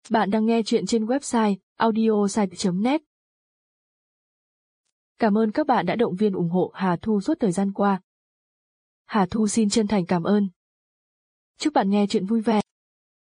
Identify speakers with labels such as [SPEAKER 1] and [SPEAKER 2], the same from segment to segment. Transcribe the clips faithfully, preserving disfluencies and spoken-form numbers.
[SPEAKER 1] Bạn đang nghe chuyện trên website audiosite chấm net. Cảm ơn các bạn đã động viên ủng hộ Hà Thu suốt thời gian qua. Hà Thu xin chân thành cảm ơn. Chúc bạn nghe chuyện vui vẻ.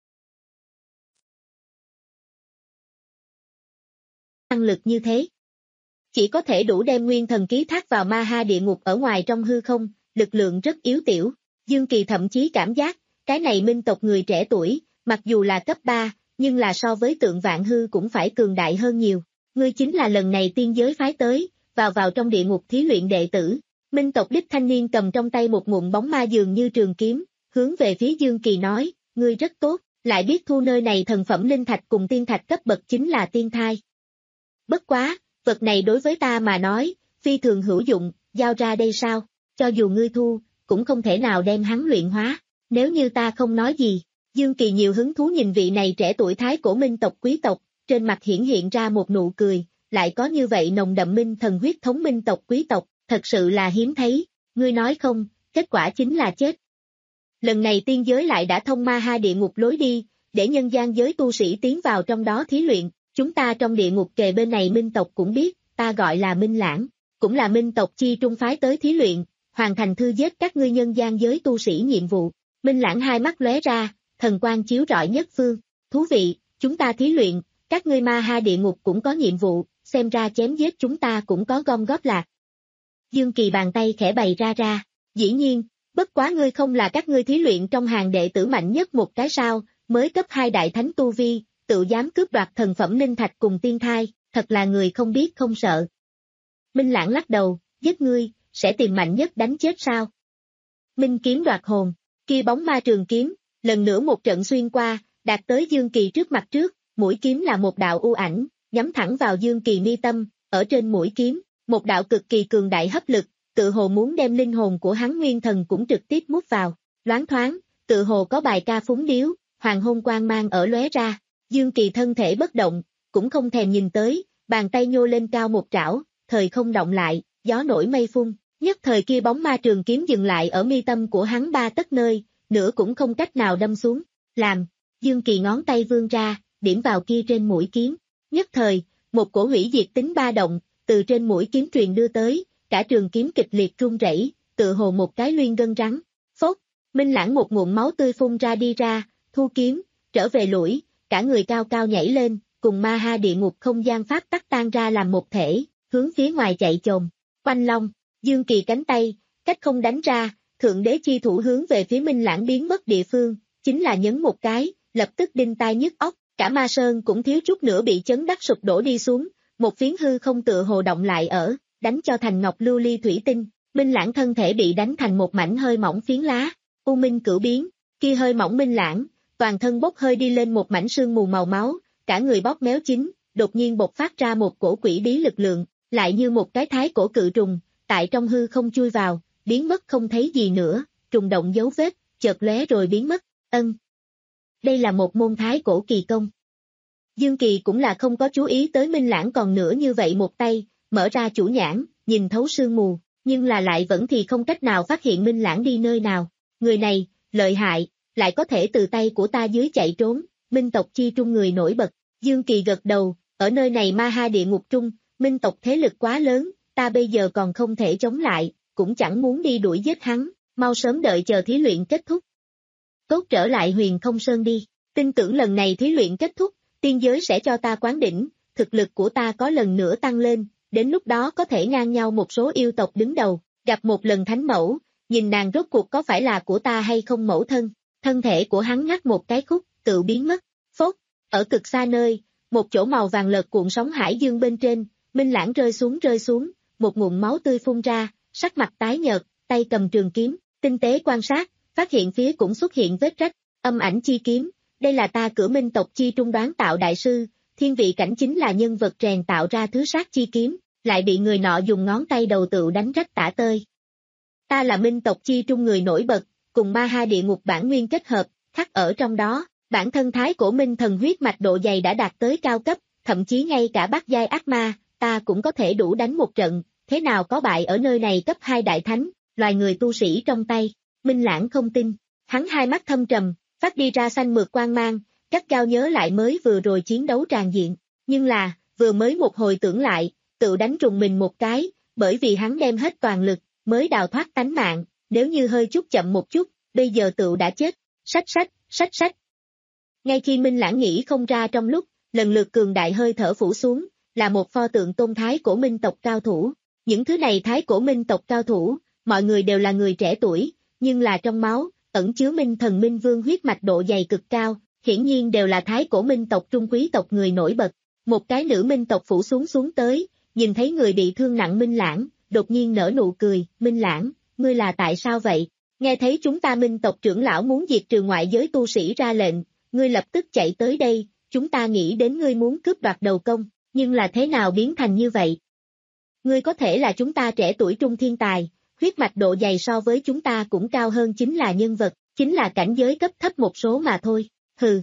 [SPEAKER 2] Năng lực như thế, chỉ có thể đủ đem nguyên thần ký thác vào ma ha địa ngục ở ngoài trong hư không, lực lượng rất yếu tiểu. Dương Kỳ thậm chí cảm giác, cái này minh tộc người trẻ tuổi, mặc dù là cấp ba, nhưng là so với Tượng Vạn Hư cũng phải cường đại hơn nhiều. Ngươi chính là lần này tiên giới phái tới, vào vào trong địa ngục thí luyện đệ tử. Minh tộc đích thanh niên cầm trong tay một ngụm bóng ma dường như trường kiếm, hướng về phía Dương Kỳ nói, ngươi rất tốt, lại biết thu nơi này thần phẩm linh thạch cùng tiên thạch cấp bậc chính là tiên thai. Bất quá, vật này đối với ta mà nói, phi thường hữu dụng, giao ra đây sao, cho dù ngươi thu, cũng không thể nào đem hắn luyện hóa, nếu như ta không nói gì. Dương Kỳ nhiều hứng thú nhìn vị này trẻ tuổi thái cổ minh tộc quý tộc, trên mặt hiển hiện ra một nụ cười, lại có như vậy nồng đậm minh thần huyết thống minh tộc quý tộc, thật sự là hiếm thấy, ngươi nói không, kết quả chính là chết. Lần này tiên giới lại đã thông ma ha địa ngục lối đi, để nhân gian giới tu sĩ tiến vào trong đó thí luyện, chúng ta trong địa ngục kề bên này minh tộc cũng biết, ta gọi là Minh Lãng, cũng là minh tộc chi trung phái tới thí luyện, hoàn thành thư giết các ngươi nhân gian giới tu sĩ nhiệm vụ. Minh Lãng hai mắt lóe ra, thần quang chiếu rọi nhất phương, thú vị, chúng ta thí luyện, các ngươi ma ha địa ngục cũng có nhiệm vụ, xem ra chém giết chúng ta cũng có gom góp lạc. Dương Kỳ bàn tay khẽ bày ra ra, dĩ nhiên, bất quá ngươi không là các ngươi thí luyện trong hàng đệ tử mạnh nhất một cái sao, mới cấp hai đại thánh tu vi, tự dám cướp đoạt thần phẩm linh thạch cùng tiên thai, thật là người không biết không sợ. Minh Lãng lắc đầu, giết ngươi, sẽ tìm mạnh nhất đánh chết sao? Minh kiếm đoạt hồn, kia bóng ma trường kiếm, lần nữa một trận xuyên qua, đạt tới Dương Kỳ trước mặt trước, mũi kiếm là một đạo u ảnh, nhắm thẳng vào Dương Kỳ mi tâm, ở trên mũi kiếm, một đạo cực kỳ cường đại hấp lực, tự hồ muốn đem linh hồn của hắn nguyên thần cũng trực tiếp mút vào, loáng thoáng, tự hồ có bài ca phúng điếu, hoàng hôn quang mang ở lóe ra, Dương Kỳ thân thể bất động, cũng không thèm nhìn tới, bàn tay nhô lên cao một trảo, thời không động lại, gió nổi mây phun, nhất thời kia bóng ma trường kiếm dừng lại ở mi tâm của hắn ba tấc nơi, nữa cũng không cách nào đâm xuống, làm, Dương Kỳ ngón tay vươn ra, điểm vào kia trên mũi kiếm, nhất thời, một cổ hủy diệt tính ba động, từ trên mũi kiếm truyền đưa tới, cả trường kiếm kịch liệt rung rẩy, tự hồ một cái luyên gân rắn, phốt, Minh Lãng một ngụm máu tươi phun ra đi ra, thu kiếm, trở về lũi, cả người cao cao nhảy lên, cùng ma ha địa ngục không gian pháp tắc tan ra làm một thể, hướng phía ngoài chạy chồm, quanh long, Dương Kỳ cánh tay, cách không đánh ra, thượng đế chi thủ hướng về phía Minh Lãng biến mất địa phương, chính là nhấn một cái, lập tức đinh tai nhức óc, cả ma sơn cũng thiếu chút nữa bị chấn đắc sụp đổ đi xuống, một phiến hư không tựa hồ động lại ở, đánh cho thành ngọc lưu ly thủy tinh, Minh Lãng thân thể bị đánh thành một mảnh hơi mỏng phiến lá, u minh cửu biến, kia hơi mỏng Minh Lãng, toàn thân bốc hơi đi lên một mảnh sương mù màu máu, cả người bóp méo chín, đột nhiên bộc phát ra một cổ quỷ bí lực lượng, lại như một cái thái cổ cự trùng, tại trong hư không chui vào, biến mất không thấy gì nữa, trùng động dấu vết, chợt lóe rồi biến mất, ân. Đây là một môn thái cổ kỳ công. Dương Kỳ cũng là không có chú ý tới Minh Lãng còn nữa như vậy một tay, mở ra chủ nhãn, nhìn thấu sương mù, nhưng là lại vẫn thì không cách nào phát hiện Minh Lãng đi nơi nào. Người này, lợi hại, lại có thể từ tay của ta dưới chạy trốn, minh tộc chi trung người nổi bật. Dương Kỳ gật đầu, ở nơi này ma ha địa ngục trung, minh tộc thế lực quá lớn, ta bây giờ còn không thể chống lại, cũng chẳng muốn đi đuổi giết hắn, mau sớm đợi chờ thí luyện kết thúc. Tốt trở lại Huyền Không Sơn đi, tin tưởng lần này thí luyện kết thúc, tiên giới sẽ cho ta quán đỉnh, thực lực của ta có lần nữa tăng lên, đến lúc đó có thể ngang nhau một số yêu tộc đứng đầu, gặp một lần thánh mẫu, nhìn nàng rốt cuộc có phải là của ta hay không mẫu thân, thân thể của hắn ngắt một cái khúc, tự biến mất, phốt, ở cực xa nơi, một chỗ màu vàng lợt cuộn sóng hải dương bên trên, Minh Lãng rơi xuống rơi xuống, một ngụm máu tươi phun ra, sắc mặt tái nhợt, tay cầm trường kiếm, tinh tế quan sát, phát hiện phía cũng xuất hiện vết rách, âm ảnh chi kiếm, đây là ta cửa minh tộc chi trung đoán tạo đại sư, thiên vị cảnh chính là nhân vật rèn tạo ra thứ sát chi kiếm, lại bị người nọ dùng ngón tay đầu tựu đánh rách tả tơi. Ta là minh tộc chi trung người nổi bật, cùng ma ha địa ngục bản nguyên kết hợp, khắc ở trong đó, bản thân thái cổ minh thần huyết mạch độ dày đã đạt tới cao cấp, thậm chí ngay cả bát giai ác ma, ta cũng có thể đủ đánh một trận, thế nào có bại ở nơi này cấp hai đại thánh, loài người tu sĩ trong tay. Minh Lãng không tin, hắn hai mắt thâm trầm, phát đi ra xanh mượt quang mang, gắt gao nhớ lại mới vừa rồi chiến đấu tràn diện, nhưng là, vừa mới một hồi tưởng lại, tự đánh trùng mình một cái, bởi vì hắn đem hết toàn lực, mới đào thoát tánh mạng, nếu như hơi chút chậm một chút, bây giờ tự đã chết, sách sách, sách sách. Ngay khi Minh Lãng nghĩ không ra trong lúc, lần lượt cường đại hơi thở phủ xuống, là một pho tượng tôn thái cổ minh tộc cao thủ. Những thứ này thái cổ minh tộc cao thủ, mọi người đều là người trẻ tuổi, nhưng là trong máu, ẩn chứa minh thần minh vương huyết mạch độ dày cực cao, hiển nhiên đều là thái cổ minh tộc trung quý tộc người nổi bật. Một cái nữ minh tộc phủ xuống xuống tới, nhìn thấy người bị thương nặng Minh Lãng, đột nhiên nở nụ cười, Minh Lãng, ngươi là tại sao vậy? Nghe thấy chúng ta minh tộc trưởng lão muốn diệt trừ ngoại giới tu sĩ ra lệnh, ngươi lập tức chạy tới đây, chúng ta nghĩ đến ngươi muốn cướp đoạt đầu công, nhưng là thế nào biến thành như vậy? Ngươi có thể là chúng ta trẻ tuổi trung thiên tài, huyết mạch độ dày so với chúng ta cũng cao hơn chính là nhân vật, chính là cảnh giới cấp thấp một số mà thôi, hừ.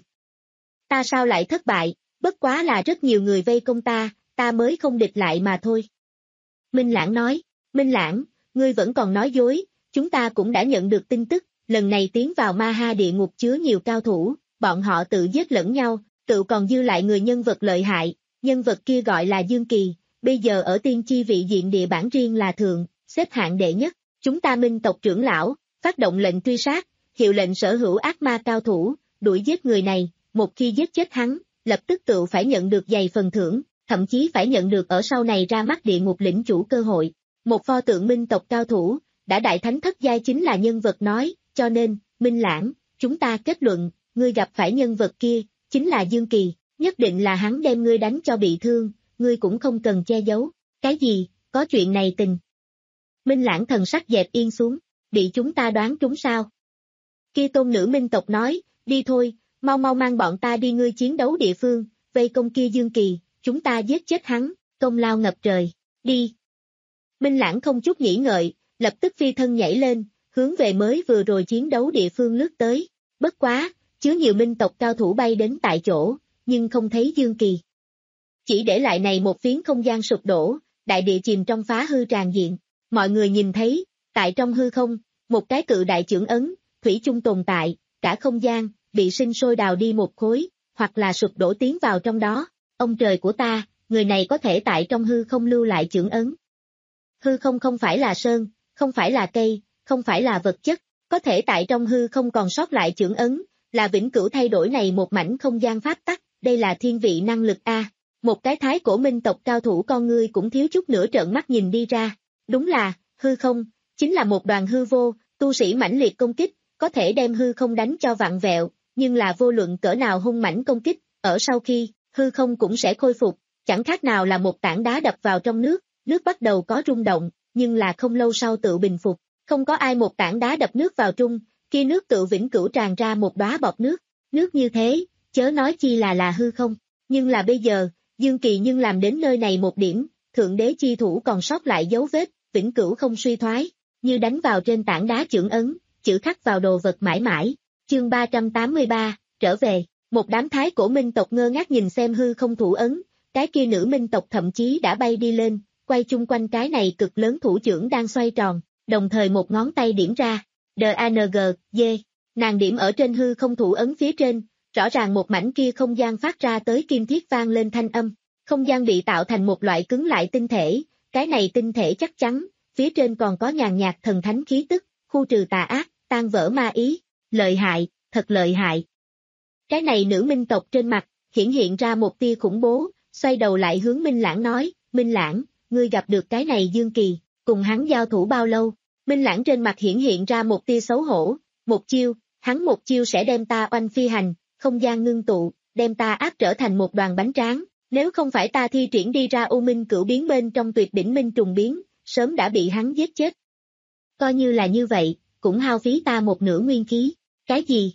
[SPEAKER 2] Ta sao lại thất bại, bất quá là rất nhiều người vây công ta, ta mới không địch lại mà thôi. Minh Lãng nói, Minh Lãng, ngươi vẫn còn nói dối, chúng ta cũng đã nhận được tin tức, lần này tiến vào ma ha địa ngục chứa nhiều cao thủ, bọn họ tự giết lẫn nhau, tự còn dư lại người nhân vật lợi hại, nhân vật kia gọi là Dương Kỳ, bây giờ ở tiên chi vị diện địa bản riêng là thượng, xếp hạng đệ nhất, chúng ta minh tộc trưởng lão, phát động lệnh truy sát, hiệu lệnh sở hữu ác ma cao thủ, đuổi giết người này, một khi giết chết hắn, lập tức tự phải nhận được dày phần thưởng, thậm chí phải nhận được ở sau này ra mắt địa ngục lĩnh chủ cơ hội. Một pho tượng minh tộc cao thủ, đã đại thánh thất giai chính là nhân vật nói, cho nên, Minh Lãng, chúng ta kết luận, ngươi gặp phải nhân vật kia, chính là Dương Kỳ, nhất định là hắn đem ngươi đánh cho bị thương, ngươi cũng không cần che giấu, cái gì, có chuyện này tình. Minh Lãng thần sắc dẹp yên xuống, bị chúng ta đoán trúng sao? Kia tôn nữ minh tộc nói, đi thôi, mau mau mang bọn ta đi ngươi chiến đấu địa phương, vây công kia Dương Kỳ, chúng ta giết chết hắn, công lao ngập trời, đi. Minh Lãng không chút nghĩ ngợi, lập tức phi thân nhảy lên, hướng về mới vừa rồi chiến đấu địa phương lướt tới, bất quá, chứa nhiều minh tộc cao thủ bay đến tại chỗ, nhưng không thấy Dương Kỳ. Chỉ để lại này một phiến không gian sụp đổ, đại địa chìm trong phá hư tràn diện, mọi người nhìn thấy, tại trong hư không, một cái cự đại chưởng ấn, thủy chung tồn tại, cả không gian, bị sinh sôi đào đi một khối, hoặc là sụp đổ tiến vào trong đó, ông trời của ta, người này có thể tại trong hư không lưu lại chưởng ấn. Hư không không phải là sơn, không phải là cây, không phải là vật chất, có thể tại trong hư không còn sót lại chưởng ấn, là vĩnh cửu thay đổi này một mảnh không gian pháp tắc, đây là thiên vị năng lực A. Một cái thái cổ minh tộc cao thủ con ngươi cũng thiếu chút nữa trợn mắt nhìn đi ra, đúng là, hư không, chính là một đoàn hư vô, tu sĩ mãnh liệt công kích, có thể đem hư không đánh cho vặn vẹo, nhưng là vô luận cỡ nào hung mãnh công kích, ở sau khi, hư không cũng sẽ khôi phục, chẳng khác nào là một tảng đá đập vào trong nước, nước bắt đầu có rung động, nhưng là không lâu sau tự bình phục, không có ai một tảng đá đập nước vào trung, khi nước tự vĩnh cửu tràn ra một đóa bọt nước, nước như thế, chớ nói chi là là hư không, nhưng là bây giờ, Dương Kỳ nhưng làm đến nơi này một điểm, thượng đế chi thủ còn sót lại dấu vết, vĩnh cửu không suy thoái, như đánh vào trên tảng đá chưởng ấn, chữ khắc vào đồ vật mãi mãi, chương ba trăm tám mươi ba, trở về, một đám thái cổ minh tộc ngơ ngác nhìn xem hư không thủ ấn, cái kia nữ minh tộc thậm chí đã bay đi lên, quay chung quanh cái này cực lớn thủ chưởng đang xoay tròn, đồng thời một ngón tay điểm ra, đê a en giê, D, nàng điểm ở trên hư không thủ ấn phía trên, rõ ràng một mảnh kia không gian phát ra tới kim thiết vang lên thanh âm, không gian bị tạo thành một loại cứng lại tinh thể, cái này tinh thể chắc chắn, phía trên còn có nhàn nhạt thần thánh khí tức, khu trừ tà ác, tan vỡ ma ý, lợi hại, thật lợi hại. Cái này nữ minh tộc trên mặt, hiển hiện ra một tia khủng bố, xoay đầu lại hướng Minh Lãng nói, Minh Lãng, ngươi gặp được cái này Dương Kỳ, cùng hắn giao thủ bao lâu? Minh Lãng trên mặt hiển hiện ra một tia xấu hổ, một chiêu, hắn một chiêu sẽ đem ta oanh phi hành, không gian ngưng tụ, đem ta áp trở thành một đoàn bánh tráng, nếu không phải ta thi triển đi ra U Minh Cửu biến bên trong tuyệt đỉnh minh trùng biến, sớm đã bị hắn giết chết. Coi như là như vậy, cũng hao phí ta một nửa nguyên khí, cái gì?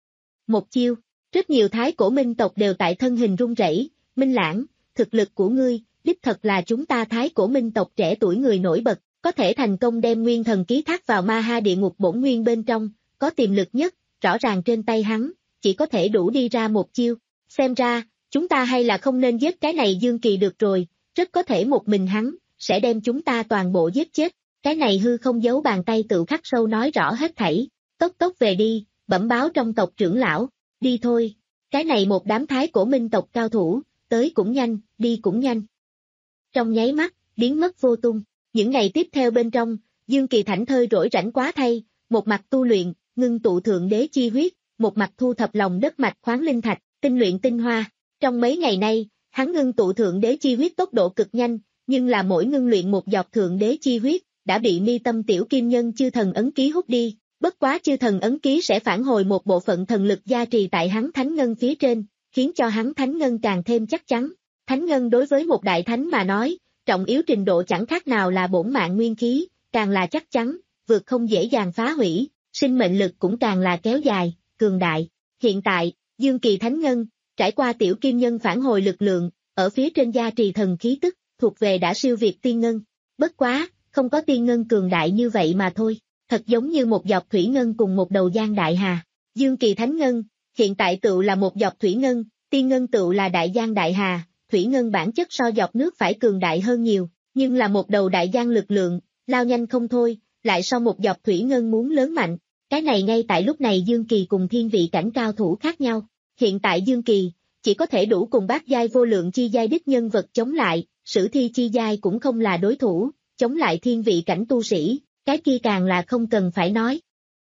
[SPEAKER 2] Một chiêu, rất nhiều thái cổ minh tộc đều tại thân hình run rẩy, Minh Lãng, thực lực của ngươi, đích thật là chúng ta thái cổ minh tộc trẻ tuổi người nổi bật, có thể thành công đem nguyên thần ký thác vào ma ha địa ngục bổn nguyên bên trong, có tiềm lực nhất, rõ ràng trên tay hắn, chỉ có thể đủ đi ra một chiêu, xem ra, chúng ta hay là không nên giết cái này Dương Kỳ được rồi, rất có thể một mình hắn, sẽ đem chúng ta toàn bộ giết chết, cái này hư không giấu bàn tay tự khắc sâu nói rõ hết thảy, tốc tốc về đi, bẩm báo trong tộc trưởng lão, đi thôi, Cái này một đám thái cổ minh tộc cao thủ, tới cũng nhanh, đi cũng nhanh. Trong nháy mắt, biến mất vô tung. Những ngày tiếp theo bên trong, Dương Kỳ thảnh thơi rỗi rảnh quá thay, một mặt tu luyện, ngưng tụ thượng đế chi huyết, một mặt thu thập lòng đất mạch khoáng linh thạch, tinh luyện tinh hoa. Trong mấy ngày nay, hắn ngưng tụ thượng đế chi huyết tốc độ cực nhanh, nhưng là mỗi ngưng luyện một giọt thượng đế chi huyết, đã bị mi tâm tiểu kim nhân chư thần ấn ký hút đi. Bất quá chư thần ấn ký sẽ phản hồi một bộ phận thần lực gia trì tại hắn thánh ngân phía trên, khiến cho hắn thánh ngân càng thêm chắc chắn. Thánh ngân đối với một đại thánh mà nói, trọng yếu trình độ chẳng khác nào là bổn mạng nguyên khí, càng là chắc chắn, vượt không dễ dàng phá hủy, sinh mệnh lực cũng càng là kéo dài, cường đại. Hiện tại, Dương Kỳ thánh ngân, trải qua tiểu kim nhân phản hồi lực lượng, ở phía trên gia trì thần khí tức, thuộc về đã siêu việt tiên ngân. Bất quá, không có tiên ngân cường đại như vậy mà thôi. Thật giống như một giọt thủy ngân cùng một đầu giang đại hà. Dương Kỳ thánh ngân, hiện tại tựu là một giọt thủy ngân, tiên ngân tựu là đại giang đại hà, thủy ngân bản chất so giọt nước phải cường đại hơn nhiều, nhưng là một đầu đại giang lực lượng, lao nhanh không thôi, lại so một giọt thủy ngân muốn lớn mạnh. Cái này ngay tại lúc này Dương Kỳ cùng thiên vị cảnh cao thủ khác nhau. Hiện tại Dương Kỳ, chỉ có thể đủ cùng bát giai vô lượng chi giai đích nhân vật chống lại, sử thi chi giai cũng không là đối thủ, chống lại thiên vị cảnh tu sĩ. Cái kia càng là không cần phải nói.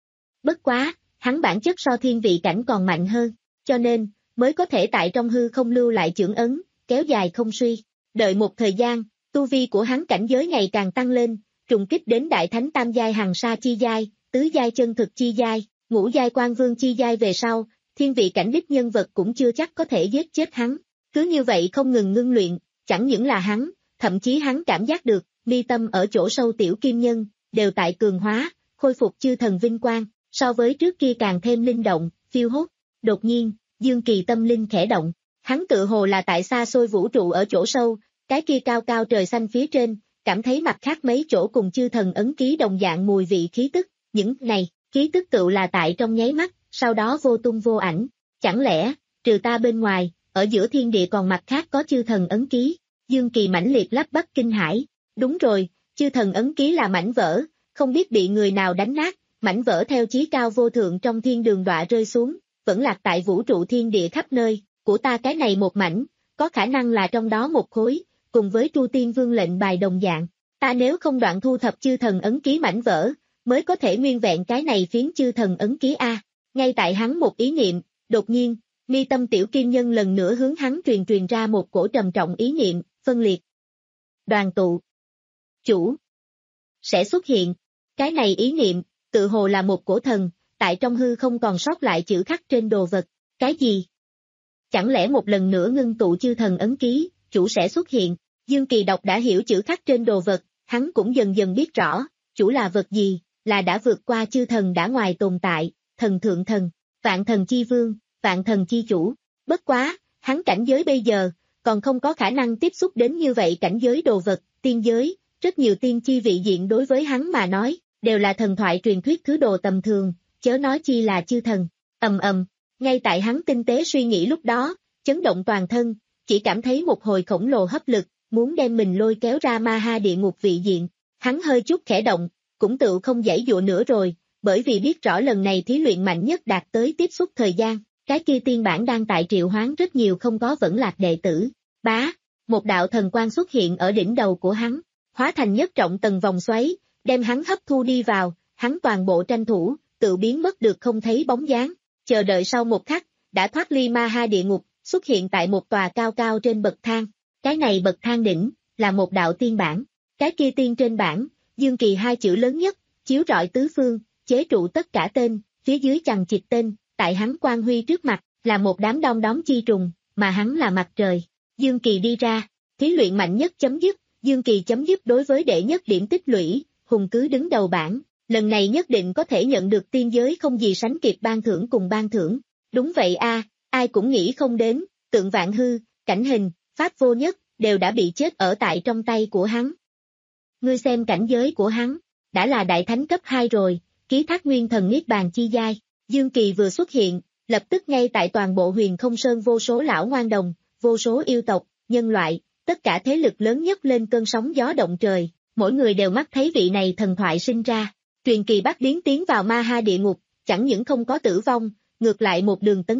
[SPEAKER 2] Bất quá, hắn bản chất so thiên vị cảnh còn mạnh hơn, cho nên, mới có thể tại trong hư không lưu lại chưởng ấn, kéo dài không suy. Đợi một thời gian, tu vi của hắn cảnh giới ngày càng tăng lên, trùng kích đến đại thánh tam giai hằng sa chi giai, tứ giai chân thực chi giai, ngũ giai quan vương chi giai về sau, thiên vị cảnh đích nhân vật cũng chưa chắc có thể giết chết hắn. Cứ như vậy không ngừng ngưng luyện, chẳng những là hắn, thậm chí hắn cảm giác được, mi tâm ở chỗ sâu tiểu kim nhân, đều tại cường hóa, khôi phục chư thần vinh quang, so với trước kia càng thêm linh động, phiêu hốt. Đột nhiên, Dương Kỳ tâm linh khẽ động, hắn tự hồ là tại xa xôi vũ trụ ở chỗ sâu, cái kia cao cao trời xanh phía trên, cảm thấy mặt khác mấy chỗ cùng chư thần ấn ký đồng dạng mùi vị khí tức, những này, khí tức tựu là tại trong nháy mắt, sau đó vô tung vô ảnh. Chẳng lẽ, trừ ta bên ngoài, ở giữa thiên địa còn mặt khác có chư thần ấn ký? Dương Kỳ mãnh liệt lắp bắp kinh hãi. Đúng rồi, chư thần ấn ký là mảnh vỡ, không biết bị người nào đánh nát, mảnh vỡ theo chí cao vô thượng trong thiên đường đọa rơi xuống, vẫn lạc tại vũ trụ thiên địa khắp nơi, của ta cái này một mảnh, có khả năng là trong đó một khối, cùng với Tru Tiên Vương lệnh bài đồng dạng. Ta nếu không đoạn thu thập chư thần ấn ký mảnh vỡ, mới có thể nguyên vẹn cái này phiến chư thần ấn ký A. Ngay tại hắn một ý niệm, đột nhiên, mi tâm tiểu kim nhân lần nữa hướng hắn truyền truyền ra một cổ trầm trọng ý niệm, phân liệt. Đoàn tụ. Chủ. Sẽ xuất hiện. Cái này ý niệm, tự hồ là một cổ thần, tại trong hư không còn sót lại chữ khắc trên đồ vật. Cái gì? Chẳng lẽ một lần nữa ngưng tụ chư thần ấn ký, chủ sẽ xuất hiện? Dương Kỳ đọc đã hiểu chữ khắc trên đồ vật, hắn cũng dần dần biết rõ, chủ là vật gì, là đã vượt qua chư thần đã ngoài tồn tại, thần thượng thần, vạn thần chi vương, vạn thần chi chủ. Bất quá, hắn cảnh giới bây giờ, còn không có khả năng tiếp xúc đến như vậy cảnh giới đồ vật, tiên giới, rất nhiều tiên chi vị diện đối với hắn mà nói, đều là thần thoại truyền thuyết thứ đồ tầm thường, chớ nói chi là chư thần. Ầm ầm, ngay tại hắn tinh tế suy nghĩ lúc đó, chấn động toàn thân, chỉ cảm thấy một hồi khổng lồ hấp lực, muốn đem mình lôi kéo ra ma ha địa ngục vị diện. Hắn hơi chút khẽ động, cũng tự không giãy dụa nữa rồi, bởi vì biết rõ lần này thí luyện mạnh nhất đạt tới tiếp xúc thời gian, cái kia tiên bản đang tại triệu hoán rất nhiều không có vẫn lạc đệ tử. Bá, một đạo thần quang xuất hiện ở đỉnh đầu của hắn, hóa thành nhất trọng tầng vòng xoáy, đem hắn hấp thu đi vào, hắn toàn bộ tranh thủ, tự biến mất được không thấy bóng dáng, chờ đợi sau một khắc, đã thoát ly ma ha địa ngục, xuất hiện tại một tòa cao cao trên bậc thang. Cái này bậc thang đỉnh, là một đạo tiên bản, cái kia tiên trên bản, Dương Kỳ hai chữ lớn nhất, chiếu rọi tứ phương, chế trụ tất cả tên, phía dưới chằng chịt tên, tại hắn quang huy trước mặt, là một đám đom đóm chi trùng, mà hắn là mặt trời. Dương Kỳ đi ra, thí luyện mạnh nhất chấm dứt, Dương Kỳ chấm dứt đối với đệ nhất điểm tích lũy, hùng cứ đứng đầu bảng, lần này nhất định có thể nhận được tiên giới không gì sánh kịp ban thưởng cùng ban thưởng. Đúng vậy a, ai cũng nghĩ không đến, tượng vạn hư, cảnh hình, pháp vô nhất, đều đã bị chết ở tại trong tay của hắn. Ngươi xem cảnh giới của hắn, đã là đại thánh cấp hai rồi, ký thác nguyên thần niết bàn chi giai. Dương Kỳ vừa xuất hiện, lập tức ngay tại toàn bộ huyền không sơn vô số lão ngoan đồng, vô số yêu tộc, nhân loại, tất cả thế lực lớn nhất lên cơn sóng gió động trời, mỗi người đều mắt thấy vị này thần thoại sinh ra. Truyền kỳ bắt biến tiến vào ma ha địa ngục, chẳng những không có tử vong, ngược lại một đường tấn chức,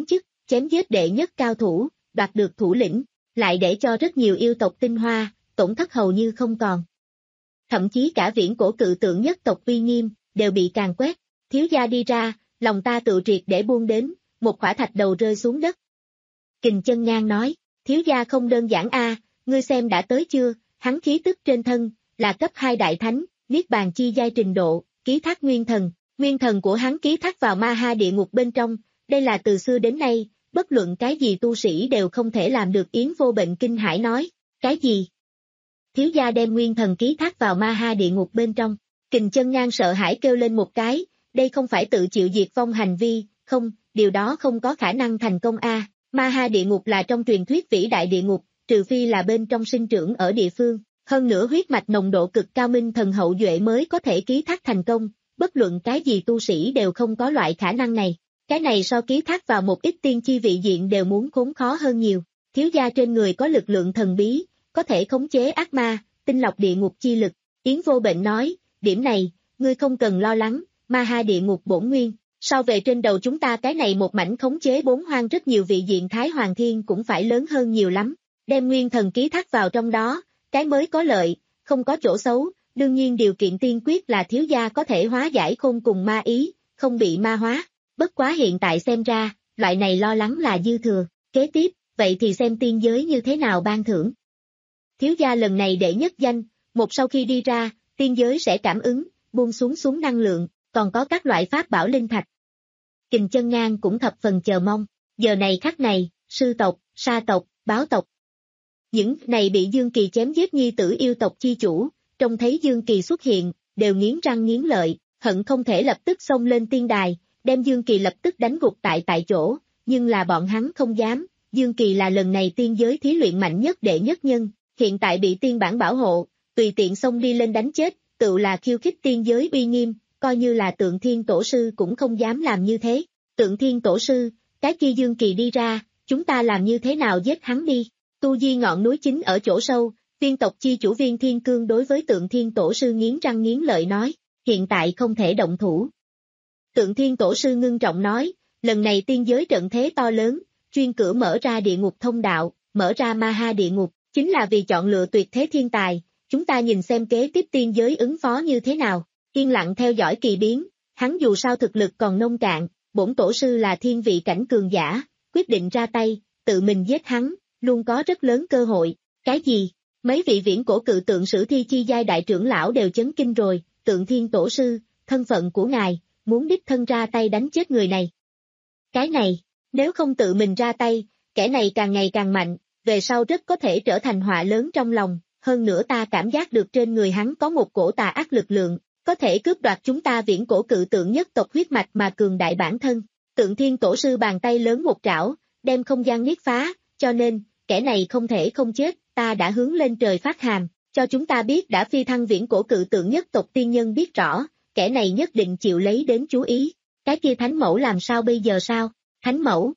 [SPEAKER 2] chém giết đệ nhất cao thủ, đoạt được thủ lĩnh, lại để cho rất nhiều yêu tộc tinh hoa, tổn thất hầu như không còn. Thậm chí cả viễn cổ cự tượng nhất tộc uy nghiêm, đều bị càn quét, thiếu gia đi ra, lòng ta tự triệt để buông đến, một khỏa thạch đầu rơi xuống đất. Kình Chân Ngang nói, thiếu gia không đơn giản a, ngươi xem đã tới chưa, hắn khí tức trên thân, là cấp hai đại thánh, niết bàn chi giai trình độ, ký thác nguyên thần, nguyên thần của hắn ký thác vào ma ha địa ngục bên trong, đây là từ xưa đến nay, bất luận cái gì tu sĩ đều không thể làm được. Yến Vô Bệnh kinh hãi nói, cái gì? Thiếu gia đem nguyên thần ký thác vào ma ha địa ngục bên trong, Kình Chân Ngang sợ hãi kêu lên một cái, đây không phải tự chịu diệt vong hành vi, không, điều đó không có khả năng thành công a. Ma ha địa ngục là trong truyền thuyết vĩ đại địa ngục, trừ phi là bên trong sinh trưởng ở địa phương, hơn nữa huyết mạch nồng độ cực cao minh thần hậu duệ mới có thể ký thác thành công, bất luận cái gì tu sĩ đều không có loại khả năng này. Cái này so ký thác vào một ít tiên chi vị diện đều muốn khốn khó hơn nhiều. Thiếu gia trên người có lực lượng thần bí, có thể khống chế ác ma, tinh lọc địa ngục chi lực. Yến Vô Bệnh nói, điểm này, ngươi không cần lo lắng, ma ha địa ngục bổn nguyên. So về trên đầu chúng ta cái này một mảnh khống chế bốn hoang rất nhiều vị diện Thái Hoàng Thiên cũng phải lớn hơn nhiều lắm. Đem nguyên thần ký thác vào trong đó, cái mới có lợi, không có chỗ xấu. Đương nhiên điều kiện tiên quyết là thiếu gia có thể hóa giải khôn cùng ma ý, không bị ma hóa. Bất quá hiện tại xem ra, loại này lo lắng là dư thừa. Kế tiếp, vậy thì xem tiên giới như thế nào ban thưởng. Thiếu gia lần này đệ nhất danh, một sau khi đi ra, tiên giới sẽ cảm ứng, buông xuống xuống năng lượng, còn có các loại pháp bảo linh thạch. Kình Chân Ngang cũng thập phần chờ mong, giờ này khắc này, sư tộc, sa tộc, báo tộc. Những này bị Dương Kỳ chém giết nhi tử yêu tộc chi chủ, trông thấy Dương Kỳ xuất hiện, đều nghiến răng nghiến lợi, hận không thể lập tức xông lên tiên đài, đem Dương Kỳ lập tức đánh gục tại tại chỗ, nhưng là bọn hắn không dám, Dương Kỳ là lần này tiên giới thí luyện mạnh nhất đệ nhất nhân, hiện tại bị tiên bản bảo hộ, tùy tiện xông đi lên đánh chết, tự là khiêu khích tiên giới uy nghiêm, coi như là Tượng Thiên Tổ Sư cũng không dám làm như thế. Tượng Thiên Tổ Sư, cái kia Dương Kỳ đi ra, chúng ta làm như thế nào giết hắn đi? Tu Di ngọn núi chính ở chỗ sâu, tiên tộc chi chủ Viên Thiên Cương đối với Tượng Thiên Tổ Sư nghiến răng nghiến lợi nói, hiện tại không thể động thủ. Tượng Thiên Tổ Sư ngưng trọng nói, lần này tiên giới trận thế to lớn, chuyên cửa mở ra địa ngục thông đạo, mở ra ma ha địa ngục, chính là vì chọn lựa tuyệt thế thiên tài, chúng ta nhìn xem kế tiếp tiên giới ứng phó như thế nào. Yên lặng theo dõi kỳ biến, hắn dù sao thực lực còn nông cạn, bổn tổ sư là thiên vị cảnh cường giả, quyết định ra tay, tự mình giết hắn, luôn có rất lớn cơ hội. Cái gì? Mấy vị viễn cổ cự tượng sử thi chi giai đại trưởng lão đều chấn kinh rồi, Tượng Thiên Tổ Sư, thân phận của ngài, muốn đích thân ra tay đánh chết người này. Cái này, nếu không tự mình ra tay, kẻ này càng ngày càng mạnh, về sau rất có thể trở thành họa lớn trong lòng, hơn nữa ta cảm giác được trên người hắn có một cổ tà ác lực lượng, có thể cướp đoạt chúng ta viễn cổ cự tượng nhất tộc huyết mạch mà cường đại bản thân. Tượng Thiên Tổ Sư bàn tay lớn một trảo, đem không gian niết phá, cho nên, kẻ này không thể không chết, ta đã hướng lên trời phát hàm, cho chúng ta biết đã phi thăng viễn cổ cự tượng nhất tộc tiên nhân biết rõ, kẻ này nhất định chịu lấy đến chú ý. Cái kia Thánh Mẫu làm sao bây giờ sao? Thánh Mẫu.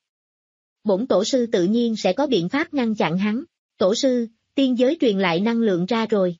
[SPEAKER 2] Bổn Tổ Sư tự nhiên sẽ có biện pháp ngăn chặn hắn. Tổ Sư, tiên giới truyền lại năng lượng ra rồi.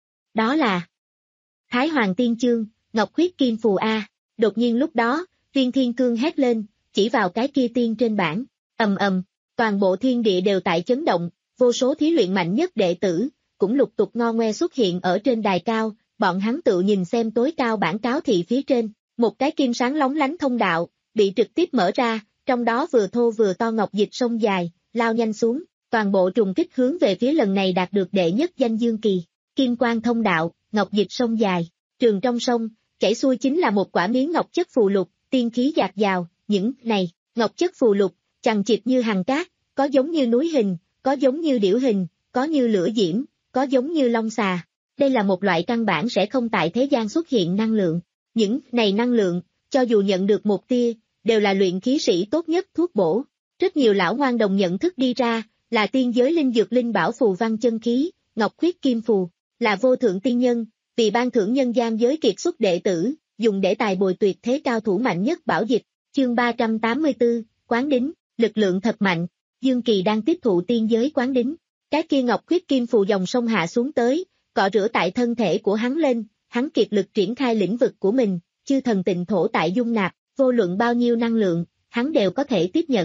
[SPEAKER 2] Đó là Thái Hoàng Tiên Chương, Ngọc Huyết Kim Phù A. Đột nhiên lúc đó, Viên Thiên Cương hét lên, chỉ vào cái kia tiên trên bảng, ầm ầm, toàn bộ thiên địa đều tại chấn động, vô số thí luyện mạnh nhất đệ tử, cũng lục tục ngo ngoe xuất hiện ở trên đài cao, bọn hắn tự nhìn xem tối cao bảng cáo thị phía trên, một cái kim sáng lóng lánh thông đạo, bị trực tiếp mở ra, trong đó vừa thô vừa to ngọc dịch sông dài, lao nhanh xuống, toàn bộ trùng kích hướng về phía lần này đạt được đệ nhất danh Dương Kỳ, kim quang thông đạo, ngọc dịch sông dài, trường trong sông, chảy xuôi chính là một quả miếng ngọc chất phù lục, tiên khí dạt dào, những này, ngọc chất phù lục, chằng chịt như hằng cát, có giống như núi hình, có giống như điểu hình, có như lửa diễm, có giống như long xà. Đây là một loại căn bản sẽ không tại thế gian xuất hiện năng lượng. Những này năng lượng, cho dù nhận được một tia, đều là luyện khí sĩ tốt nhất thuốc bổ. Rất nhiều lão ngoan đồng nhận thức đi ra, là tiên giới linh dược linh bảo phù văn chân khí, ngọc huyết kim phù, là vô thượng tiên nhân, vì ban thưởng nhân gian giới kiệt xuất đệ tử, dùng để tài bồi tuyệt thế cao thủ mạnh nhất bảo dịch. Chương ba trăm tám mươi tư, Quán Đính, lực lượng thật mạnh, Dương Kỳ đang tiếp thụ tiên giới quán đính. Cái kia ngọc huyết kim phù dòng sông hạ xuống tới, cọ rửa tại thân thể của hắn lên, hắn kiệt lực triển khai lĩnh vực của mình, chư thần tịnh thổ tại dung nạp, vô luận bao nhiêu năng lượng, hắn đều có thể tiếp nhận.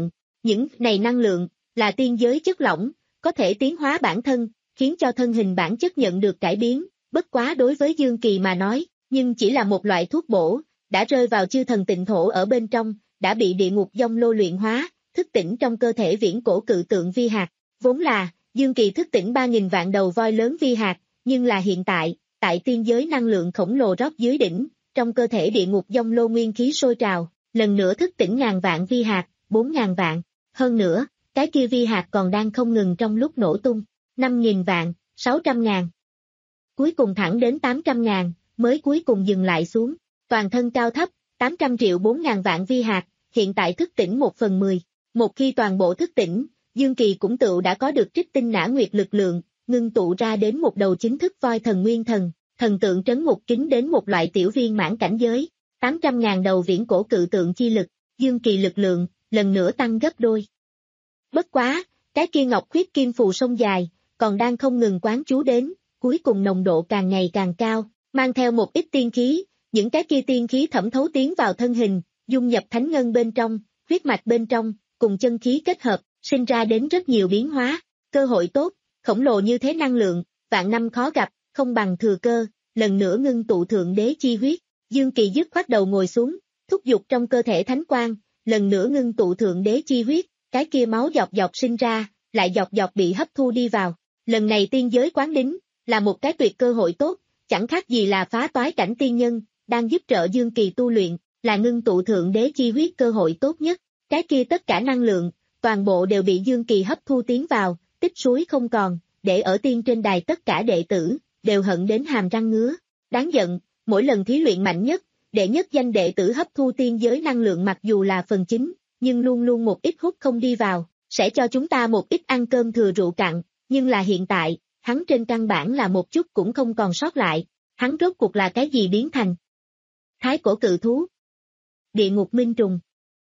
[SPEAKER 2] Những này năng lượng là tiên giới chất lỏng, có thể tiến hóa bản thân, khiến cho thân hình bản chất nhận được cải biến, bất quá đối với Dương Kỳ mà nói, nhưng chỉ là một loại thuốc bổ, đã rơi vào chư thần tịnh thổ ở bên trong, đã bị địa ngục dông lô luyện hóa, thức tỉnh trong cơ thể viễn cổ cự tượng vi hạt. Vốn là, Dương Kỳ thức tỉnh ba nghìn vạn đầu voi lớn vi hạt, nhưng là hiện tại, tại tiên giới năng lượng khổng lồ rót dưới đỉnh, trong cơ thể địa ngục dông lô nguyên khí sôi trào, lần nữa thức tỉnh ngàn vạn vi hạt, bốn ngàn vạn. Hơn nữa, cái kia vi hạt còn đang không ngừng trong lúc nổ tung, năm nghìn vạn, sáu trăm ngàn. Cuối cùng thẳng đến tám trăm ngàn, mới cuối cùng dừng lại xuống, toàn thân cao thấp, tám trăm triệu bốn ngàn vạn vi hạt, hiện tại thức tỉnh một phần mười. Một khi toàn bộ thức tỉnh, Dương Kỳ cũng tự đã có được trích tinh nã nguyệt lực lượng, ngưng tụ ra đến một đầu chính thức voi thần nguyên thần, thần tượng trấn ngục kính đến một loại tiểu viên mãn cảnh giới, tám trăm ngàn đầu viễn cổ cự tượng chi lực, Dương Kỳ lực lượng, lần nữa tăng gấp đôi. Bất quá, cái kia ngọc khuyết kim phù sông dài, còn đang không ngừng quán chú đến, cuối cùng nồng độ càng ngày càng cao, mang theo một ít tiên khí, những cái kia tiên khí thẩm thấu tiến vào thân hình, dung nhập thánh ngân bên trong, huyết mạch bên trong, cùng chân khí kết hợp, sinh ra đến rất nhiều biến hóa, cơ hội tốt, khổng lồ như thế năng lượng, vạn năm khó gặp, không bằng thừa cơ, lần nữa ngưng tụ thượng đế chi huyết, Dương Kỳ dứt khoát đầu ngồi xuống, thúc giục trong cơ thể thánh quang, lần nữa ngưng tụ thượng đế chi huyết, cái kia máu dọc dọc sinh ra, lại dọc dọc bị hấp thu đi vào, lần này tiên giới quán đính, là một cái tuyệt cơ hội tốt, chẳng khác gì là phá toái cảnh tiên nhân, đang giúp trợ Dương Kỳ tu luyện, là ngưng tụ thượng đế chi huyết cơ hội tốt nhất, cái kia tất cả năng lượng, toàn bộ đều bị Dương Kỳ hấp thu tiến vào, tích suối không còn, để ở tiên trên đài tất cả đệ tử, đều hận đến hàm răng ngứa, đáng giận, mỗi lần thí luyện mạnh nhất, đệ nhất danh đệ tử hấp thu tiên giới năng lượng mặc dù là phần chính, nhưng luôn luôn một ít hút không đi vào, sẽ cho chúng ta một ít ăn cơm thừa rượu cạn, nhưng là hiện tại, hắn trên căn bản là một chút cũng không còn sót lại, hắn rốt cuộc là cái gì biến thành? Thái cổ cự thú, địa ngục minh trùng,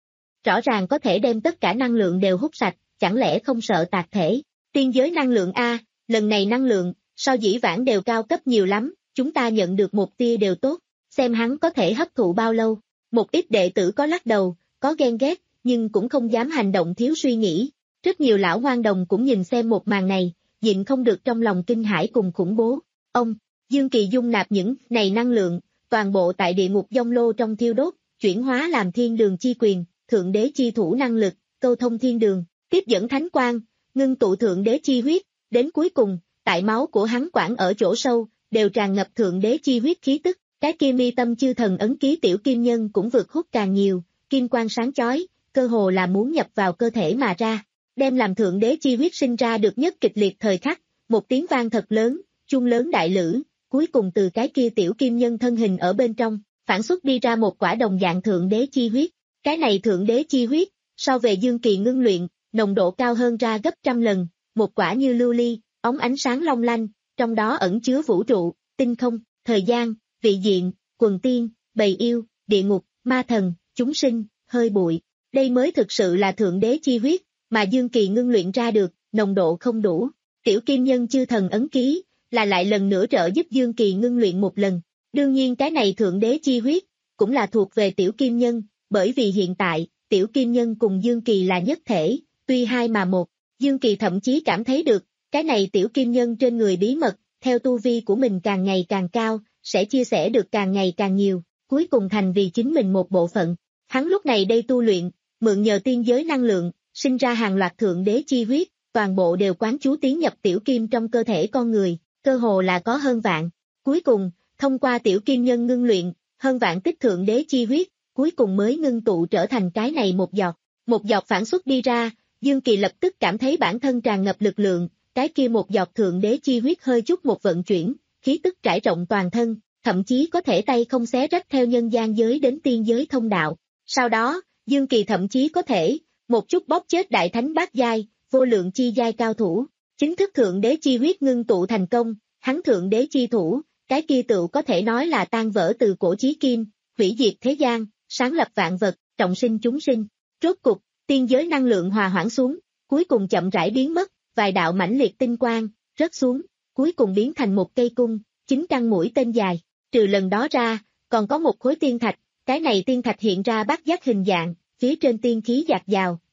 [SPEAKER 2] rõ ràng có thể đem tất cả năng lượng đều hút sạch, chẳng lẽ không sợ tạc thể, tiên giới năng lượng A, lần này năng lượng, so dĩ vãng đều cao cấp nhiều lắm, chúng ta nhận được một tia đều tốt, xem hắn có thể hấp thụ bao lâu, một ít đệ tử có lắc đầu, có ghen ghét, nhưng cũng không dám hành động thiếu suy nghĩ, rất nhiều lão hoang đồng cũng nhìn xem một màn này, nhịn không được trong lòng kinh hãi cùng khủng bố, ông, Dương Kỳ dung nạp những này năng lượng, toàn bộ tại địa ngục dông lô trong thiêu đốt, chuyển hóa làm thiên đường chi quyền, thượng đế chi thủ năng lực, câu thông thiên đường, tiếp dẫn thánh quang, ngưng tụ thượng đế chi huyết, đến cuối cùng, tại máu của hắn quản ở chỗ sâu, đều tràn ngập thượng đế chi huyết khí tức, cái kia mi tâm chư thần ấn ký tiểu kim nhân cũng vượt hút càng nhiều, kim quang sáng chói, cơ hồ là muốn nhập vào cơ thể mà ra, đem làm thượng đế chi huyết sinh ra được nhất kịch liệt thời khắc, một tiếng vang thật lớn, chuông lớn đại lử, cuối cùng từ cái kia tiểu kim nhân thân hình ở bên trong, phản xuất đi ra một quả đồng dạng thượng đế chi huyết, cái này thượng đế chi huyết, so về Dương Kỳ ngưng luyện, nồng độ cao hơn ra gấp trăm lần, một quả như lưu ly, ống ánh sáng long lanh, trong đó ẩn chứa vũ trụ, tinh không, thời gian, vị diện, quần tiên, bầy yêu, địa ngục, ma thần, chúng sinh, hơi bụi. Đây mới thực sự là thượng đế chi huyết, mà Dương Kỳ ngưng luyện ra được, nồng độ không đủ. Tiểu kim nhân chư thần ấn ký, là lại lần nữa trợ giúp Dương Kỳ ngưng luyện một lần. Đương nhiên cái này thượng đế chi huyết, cũng là thuộc về tiểu kim nhân, bởi vì hiện tại, tiểu kim nhân cùng Dương Kỳ là nhất thể, tuy hai mà một. Dương Kỳ thậm chí cảm thấy được, cái này tiểu kim nhân trên người bí mật, theo tu vi của mình càng ngày càng cao, sẽ chia sẻ được càng ngày càng nhiều, cuối cùng thành vì chính mình một bộ phận. Hắn lúc này đây tu luyện, mượn nhờ tiên giới năng lượng, sinh ra hàng loạt thượng đế chi huyết, toàn bộ đều quán chú tiến nhập tiểu kim trong cơ thể con người, cơ hồ là có hơn vạn. Cuối cùng, thông qua tiểu kim nhân ngưng luyện, hơn vạn tích thượng đế chi huyết, cuối cùng mới ngưng tụ trở thành cái này một giọt. Một giọt phản xuất đi ra, Dương Kỳ lập tức cảm thấy bản thân tràn ngập lực lượng, cái kia một giọt thượng đế chi huyết hơi chút một vận chuyển, khí tức trải rộng toàn thân, thậm chí có thể tay không xé rách theo nhân gian giới đến tiên giới thông đạo. Sau đó, Dương Kỳ thậm chí có thể, một chút bóp chết đại thánh bát giai, vô lượng chi giai cao thủ, chính thức thượng đế chi huyết ngưng tụ thành công, hắn thượng đế chi thủ, cái kia tựu có thể nói là tan vỡ từ cổ chí kim, hủy diệt thế gian, sáng lập vạn vật, trọng sinh chúng sinh. Rốt cục, tiên giới năng lượng hòa hoãn xuống, cuối cùng chậm rãi biến mất, vài đạo mãnh liệt tinh quang, rớt xuống, cuối cùng biến thành một cây cung, chín căn mũi tên dài. Trừ lần đó ra, còn có một khối tiên thạch, cái này tiên thạch hiện ra bát giác hình dạng, phía trên tiên khí dạt dào,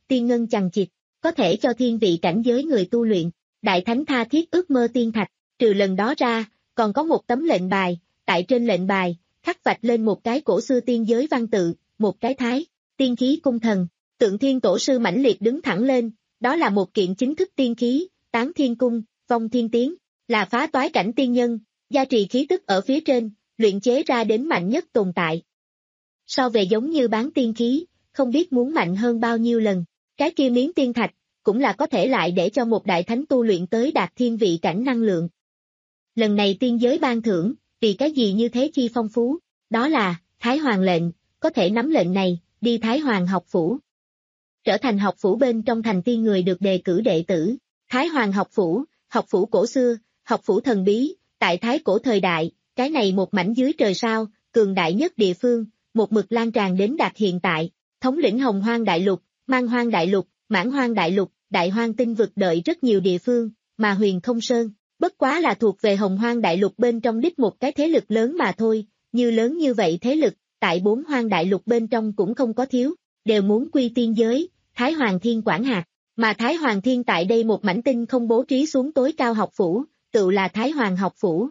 [SPEAKER 2] tiên ngân chằng chịt, có thể cho thiên vị cảnh giới người tu luyện. Đại thánh tha thiết ước mơ tiên thạch, trừ lần đó ra, còn có một tấm lệnh bài, tại trên lệnh bài, khắc vạch lên một cái cổ xưa tiên giới văn tự, một cái thái, tiên khí cung thần, tượng thiên tổ sư mãnh liệt đứng thẳng lên, đó là một kiện chính thức tiên khí, tán thiên cung, vong thiên tiến, là phá toái cảnh tiên nhân, gia trì khí tức ở phía trên, luyện chế ra đến mạnh nhất tồn tại. So về giống như bán tiên khí, không biết muốn mạnh hơn bao nhiêu lần, cái kia miếng tiên thạch, cũng là có thể lại để cho một đại thánh tu luyện tới đạt thiên vị cảnh năng lượng. Lần này tiên giới ban thưởng, vì cái gì như thế chi phong phú, đó là, Thái Hoàng lệnh, có thể nắm lệnh này, đi Thái Hoàng học phủ. Trở thành học phủ bên trong thành tiên người được đề cử đệ tử, Thái Hoàng học phủ, học phủ cổ xưa, học phủ thần bí, tại Thái cổ thời đại, cái này một mảnh dưới trời sao, cường đại nhất địa phương, một mực lan tràn đến đạt hiện tại, thống lĩnh Hồng Hoang Đại Lục, Man Hoang Đại Lục, Mãn Hoang Đại Lục, Đại Hoang tinh vực đợi rất nhiều địa phương, mà Huyền Không Sơn, bất quá là thuộc về Hồng Hoang Đại Lục bên trong đích một cái thế lực lớn mà thôi, như lớn như vậy thế lực, tại bốn Hoang Đại Lục bên trong cũng không có thiếu, đều muốn quy tiên giới, Thái Hoàng Thiên quản hạt, mà Thái Hoàng Thiên tại đây một mảnh tinh không bố trí xuống tối cao học phủ, tự là Thái Hoàng học phủ.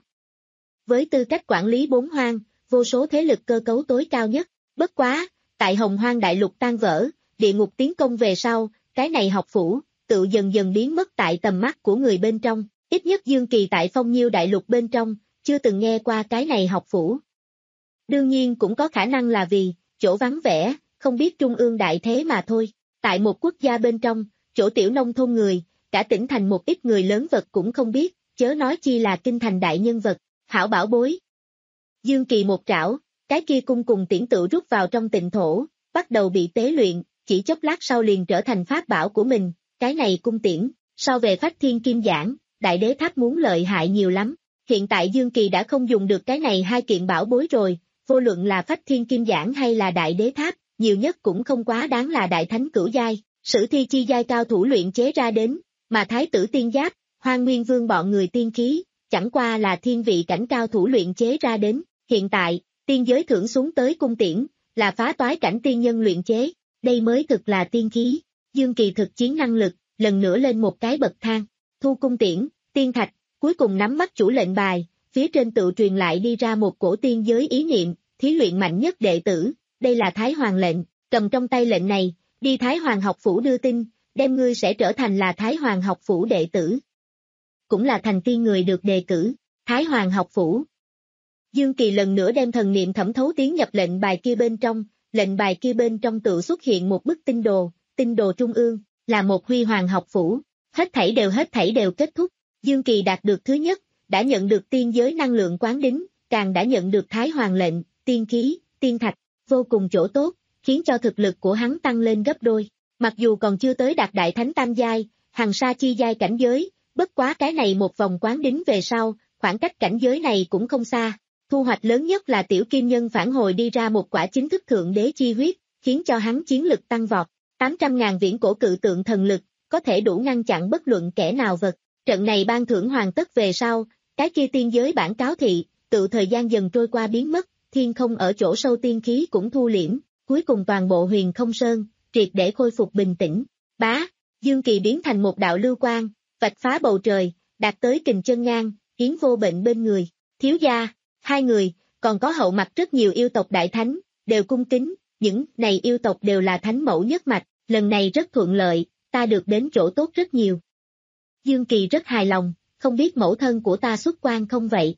[SPEAKER 2] Với tư cách quản lý bốn hoang, vô số thế lực cơ cấu tối cao nhất, bất quá, tại Hồng Hoang Đại Lục tan vỡ, địa ngục tiến công về sau, cái này học phủ, tự dần dần biến mất tại tầm mắt của người bên trong, ít nhất Dương Kỳ tại Phong Nhiêu Đại Lục bên trong, chưa từng nghe qua cái này học phủ. Đương nhiên cũng có khả năng là vì, chỗ vắng vẻ, không biết trung ương đại thế mà thôi, tại một quốc gia bên trong, chỗ tiểu nông thôn người, cả tỉnh thành một ít người lớn vật cũng không biết, chớ nói chi là kinh thành đại nhân vật, hảo bảo bối. Dương Kỳ một trảo, cái kia cung cùng tiễn tự rút vào trong tịnh thổ, bắt đầu bị tế luyện, chỉ chốc lát sau liền trở thành pháp bảo của mình, cái này cung tiễn, so về Phách Thiên Kim Giảng, Đại Đế Tháp muốn lợi hại nhiều lắm. Hiện tại Dương Kỳ đã không dùng được cái này hai kiện bảo bối rồi, vô luận là Phách Thiên Kim Giảng hay là Đại Đế Tháp, nhiều nhất cũng không quá đáng là đại thánh cửu giai, sử thi chi giai cao thủ luyện chế ra đến, mà Thái tử tiên giáp, Hoang Nguyên Vương bọn người tiên khí, chẳng qua là thiên vị cảnh cao thủ luyện chế ra đến, hiện tại, tiên giới thưởng xuống tới cung tiễn, là phá toái cảnh tiên nhân luyện chế, đây mới thực là tiên khí. Dương Kỳ thực chiến năng lực, lần nữa lên một cái bậc thang, thu cung tiễn, tiên thạch, cuối cùng nắm bắt chủ lệnh bài, phía trên tự truyền lại đi ra một cổ tiên giới ý niệm, thí luyện mạnh nhất đệ tử, đây là Thái Hoàng lệnh, cầm trong tay lệnh này, đi Thái Hoàng học phủ đưa tin, đem ngươi sẽ trở thành là Thái Hoàng học phủ đệ tử. Cũng là thành tiên người được đề cử, Thái Hoàng học phủ. Dương Kỳ lần nữa đem thần niệm thẩm thấu tiến nhập lệnh bài kia bên trong, lệnh bài kia bên trong tự xuất hiện một bức tinh đồ, tinh đồ trung ương, là một huy hoàng học phủ, hết thảy đều hết thảy đều kết thúc, Dương Kỳ đạt được thứ nhất, đã nhận được tiên giới năng lượng quán đính, càng đã nhận được Thái Hoàng lệnh, tiên khí, tiên thạch, vô cùng chỗ tốt, khiến cho thực lực của hắn tăng lên gấp đôi, mặc dù còn chưa tới đạt đại thánh tam giai, hằng sa chi giai cảnh giới, bất quá cái này một vòng quán đính về sau, khoảng cách cảnh giới này cũng không xa. Thu hoạch lớn nhất là tiểu kim nhân phản hồi đi ra một quả chính thức thượng đế chi huyết, khiến cho hắn chiến lực tăng vọt, tám trăm ngàn viễn cổ cự tượng thần lực, có thể đủ ngăn chặn bất luận kẻ nào vật. Trận này ban thưởng hoàn tất về sau, cái kia tiên giới bản cáo thị, tự thời gian dần trôi qua biến mất, thiên không ở chỗ sâu tiên khí cũng thu liễm, cuối cùng toàn bộ Huyền Không Sơn, triệt để khôi phục bình tĩnh. Bá, Dương Kỳ biến thành một đạo lưu quang, vạch phá bầu trời, đạt tới kình chân ngang, Yến Vô Bệnh bên người, thiếu gia. Hai người, còn có hậu mặt rất nhiều yêu tộc đại thánh, đều cung kính, những này yêu tộc đều là thánh mẫu nhất mạch, lần này rất thuận lợi, ta được đến chỗ tốt rất nhiều. Dương Kỳ rất hài lòng, không biết mẫu thân của ta xuất quan không vậy?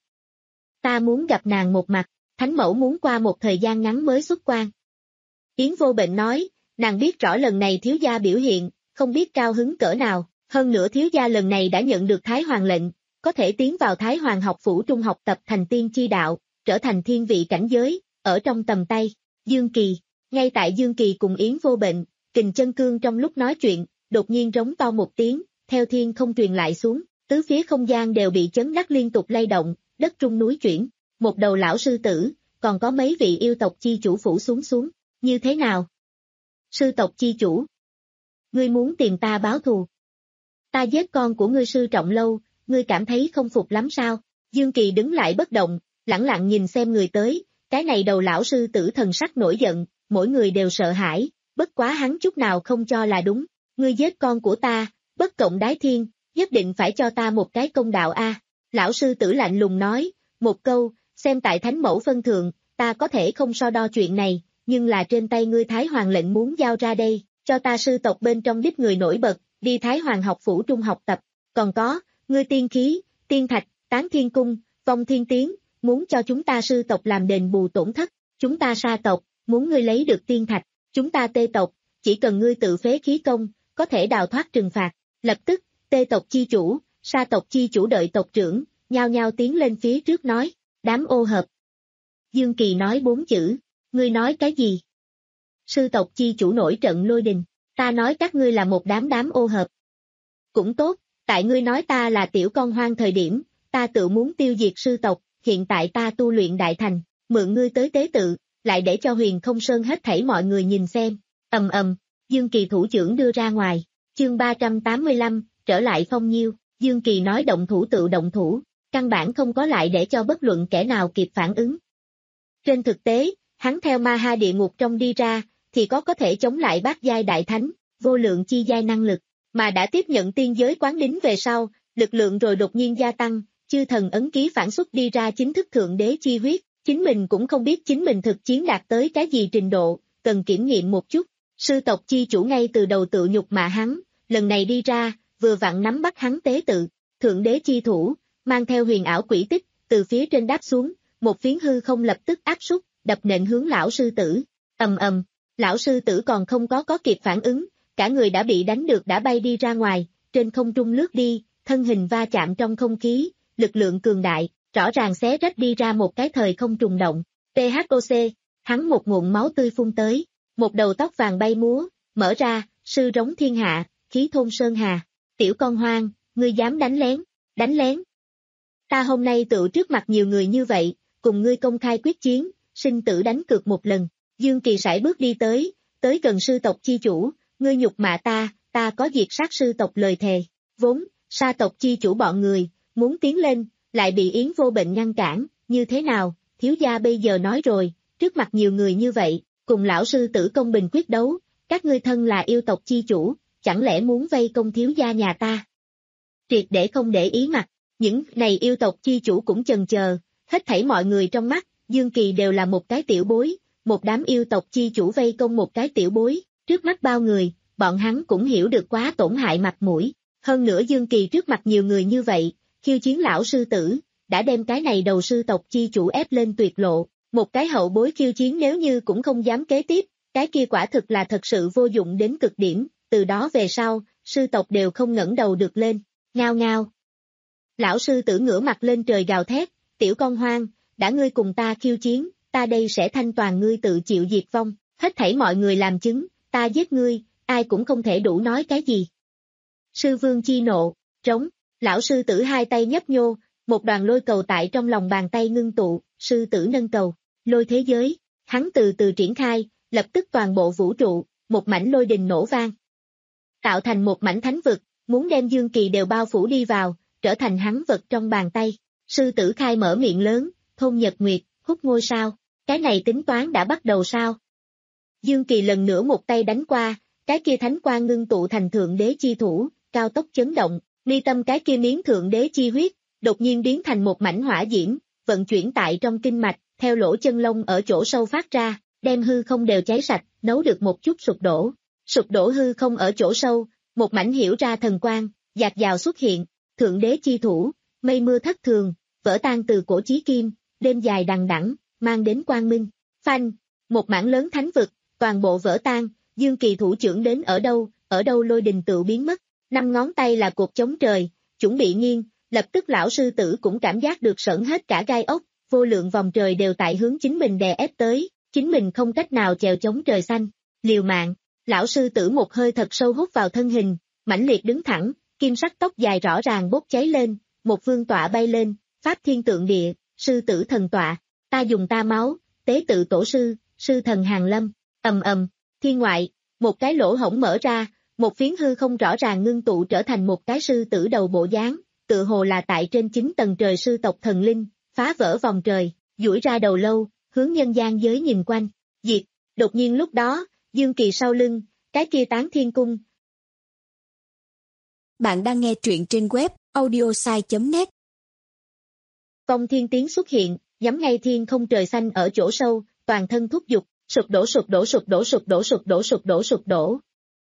[SPEAKER 2] Ta muốn gặp nàng một mặt, thánh mẫu muốn qua một thời gian ngắn mới xuất quan. Yến Vô Bệnh nói, nàng biết rõ lần này thiếu gia biểu hiện, không biết cao hứng cỡ nào, hơn nữa thiếu gia lần này đã nhận được Thái Hoàng lệnh, có thể tiến vào Thái Hoàng học phủ trung học tập thành tiên chi đạo, trở thành thiên vị cảnh giới, ở trong tầm tay. Dương Kỳ, ngay tại Dương Kỳ cùng Yến Vô Bệnh, Kình Chân Cương trong lúc nói chuyện, đột nhiên rống to một tiếng, theo thiên không truyền lại xuống, tứ phía không gian đều bị chấn đắc liên tục lay động, đất rung núi chuyển, một đầu lão sư tử, còn có mấy vị yêu tộc chi chủ phủ xuống xuống, như thế nào? Sư tộc chi chủ, ngươi muốn tìm ta báo thù? Ta giết con của ngươi sư Trọng Lâu, ngươi cảm thấy không phục lắm sao? Dương Kỳ đứng lại bất động, lẳng lặng nhìn xem người tới, cái này đầu lão sư tử thần sắc nổi giận, mỗi người đều sợ hãi, bất quá hắn chút nào không cho là đúng, ngươi giết con của ta, bất cộng đái thiên, nhất định phải cho ta một cái công đạo a. Lão sư tử lạnh lùng nói, một câu, xem tại thánh mẫu phân thượng, ta có thể không so đo chuyện này, nhưng là trên tay ngươi Thái Hoàng lệnh muốn giao ra đây, cho ta sư tộc bên trong đích người nổi bật, đi Thái Hoàng học phủ trung học tập, còn có, ngươi tiên khí, tiên thạch, tán thiên cung, vong thiên tiến, muốn cho chúng ta sư tộc làm đền bù tổn thất, chúng ta sa tộc, muốn ngươi lấy được tiên thạch, chúng ta tê tộc, chỉ cần ngươi tự phế khí công, có thể đào thoát trừng phạt, lập tức, tê tộc chi chủ, sa tộc chi chủ đợi tộc trưởng, nhao nhao tiến lên phía trước nói, đám ô hợp. Dương Kỳ nói bốn chữ, ngươi nói cái gì? Sư tộc chi chủ nổi trận lôi đình, ta nói các ngươi là một đám đám ô hợp. Cũng tốt, tại ngươi nói ta là tiểu con hoang thời điểm, ta tự muốn tiêu diệt sư tộc, hiện tại ta tu luyện đại thành, mượn ngươi tới tế tự, lại để cho Huyền Không Sơn hết thảy mọi người nhìn xem, ầm ầm, Dương Kỳ thủ trưởng đưa ra ngoài, chương ba trăm tám mươi lăm, trở lại Phong Nhiêu, Dương Kỳ nói động thủ tự động thủ, căn bản không có lại để cho bất luận kẻ nào kịp phản ứng. Trên thực tế, hắn theo ma ha địa ngục trong đi ra, thì có có thể chống lại bát giai đại thánh, vô lượng chi giai năng lực, mà đã tiếp nhận tiên giới quán đính về sau, lực lượng rồi đột nhiên gia tăng, chư thần ấn ký phản xuất đi ra chính thức thượng đế chi huyết, chính mình cũng không biết chính mình thực chiến đạt tới cái gì trình độ, cần kiểm nghiệm một chút. Sư tộc chi chủ ngay từ đầu tự nhục mạ hắn, lần này đi ra, vừa vặn nắm bắt hắn tế tự, thượng đế chi thủ, mang theo huyền ảo quỷ tích, từ phía trên đáp xuống, một phiến hư không lập tức áp súc, đập nện hướng lão sư tử, ầm ầm, lão sư tử còn không có có kịp phản ứng, cả người đã bị đánh được đã bay đi ra ngoài, trên không trung lướt đi, thân hình va chạm trong không khí, lực lượng cường đại, rõ ràng xé rách đi ra một cái thời không trùng động, tê hát ô xê, hắn một ngụm máu tươi phun tới, một đầu tóc vàng bay múa, mở ra, sư rống thiên hạ, khí thôn sơn hà, tiểu con hoang, ngươi dám đánh lén, đánh lén. Ta hôm nay tự trước mặt nhiều người như vậy, cùng ngươi công khai quyết chiến, sinh tử đánh cược một lần, Dương Kỳ sải bước đi tới, tới gần sư tộc chi chủ, ngươi nhục mạ ta, ta có diệt sát sư tộc lời thề, vốn, sa tộc chi chủ bọn người, muốn tiến lên, lại bị Yến Vô Bệnh ngăn cản, như thế nào, thiếu gia bây giờ nói rồi, trước mặt nhiều người như vậy, cùng lão sư tử công bình quyết đấu, các ngươi thân là yêu tộc chi chủ, chẳng lẽ muốn vây công thiếu gia nhà ta? Triệt để không để ý mặt, những này yêu tộc chi chủ cũng chần chờ, hết thảy mọi người trong mắt, Dương Kỳ đều là một cái tiểu bối, một đám yêu tộc chi chủ vây công một cái tiểu bối, trước mắt bao người, bọn hắn cũng hiểu được quá tổn hại mặt mũi, hơn nữa Dương Kỳ trước mặt nhiều người như vậy, khiêu chiến lão sư tử, đã đem cái này đầu sư tộc chi chủ ép lên tuyệt lộ, một cái hậu bối khiêu chiến nếu như cũng không dám kế tiếp, cái kia quả thực là thật sự vô dụng đến cực điểm, từ đó về sau, sư tộc đều không ngẩng đầu được lên, ngao ngao. Lão sư tử ngửa mặt lên trời gào thét, tiểu con hoang, đã ngươi cùng ta khiêu chiến, ta đây sẽ thanh toàn ngươi tự chịu diệt vong, hết thảy mọi người làm chứng, ta giết ngươi, ai cũng không thể đủ nói cái gì. Sư vương chi nộ, trống, lão sư tử hai tay nhấp nhô, một đoàn lôi cầu tại trong lòng bàn tay ngưng tụ, sư tử nâng cầu, lôi thế giới, hắn từ từ triển khai, lập tức toàn bộ vũ trụ, một mảnh lôi đình nổ vang. Tạo thành một mảnh thánh vực, muốn đem Dương Kỳ đều bao phủ đi vào, trở thành hắn vật trong bàn tay. Sư tử khai mở miệng lớn, thôn nhật nguyệt, hút ngôi sao, cái này tính toán đã bắt đầu sao? Dương Kỳ lần nữa một tay đánh qua, cái kia thánh quang ngưng tụ thành thượng đế chi thủ, cao tốc chấn động, mi tâm cái kia miếng thượng đế chi huyết, đột nhiên biến thành một mảnh hỏa diễm, vận chuyển tại trong kinh mạch, theo lỗ chân lông ở chỗ sâu phát ra, đem hư không đều cháy sạch, nấu được một chút sụp đổ. Sụp đổ hư không ở chỗ sâu, một mảnh hiểu ra thần quang, dạt dào xuất hiện, thượng đế chi thủ, mây mưa thất thường, vỡ tan từ cổ chí kim, đêm dài đằng đẵng, mang đến quang minh. Phanh, một mảng lớn thánh vực, toàn bộ vỡ tan, Dương Kỳ thủ trưởng đến ở đâu, ở đâu lôi đình tự biến mất, năm ngón tay là cột chống trời, chuẩn bị nghiêng, lập tức lão sư tử cũng cảm giác được sởn hết cả gai ốc, vô lượng vòng trời đều tại hướng chính mình đè ép tới, chính mình không cách nào chèo chống trời xanh, liều mạng, lão sư tử một hơi thật sâu hút vào thân hình, mãnh liệt đứng thẳng, kim sắc tóc dài rõ ràng bốc cháy lên, một vương tọa bay lên, pháp thiên tượng địa, sư tử thần tọa, ta dùng ta máu, tế tự tổ sư, sư thần hàng lâm, ầm ầm, thiên ngoại, một cái lỗ hổng mở ra, một phiến hư không rõ ràng ngưng tụ trở thành một cái sư tử đầu bộ dáng, tự hồ là tại trên chín tầng trời sư tộc thần linh, phá vỡ vòng trời, duỗi ra đầu lâu, hướng nhân gian giới nhìn quanh, diệt, đột nhiên lúc đó, Dương Kỳ sau lưng, cái kia Tán Thiên Cung.
[SPEAKER 3] Bạn đang nghe truyện trên web audiosai chấm net.
[SPEAKER 2] Vong Thiên Tiến xuất hiện, nhắm ngay thiên không trời xanh ở chỗ sâu, toàn thân thúc giục, sụp đổ sụp đổ sụp đổ sụp đổ sụp đổ sụp đổ sụp đổ.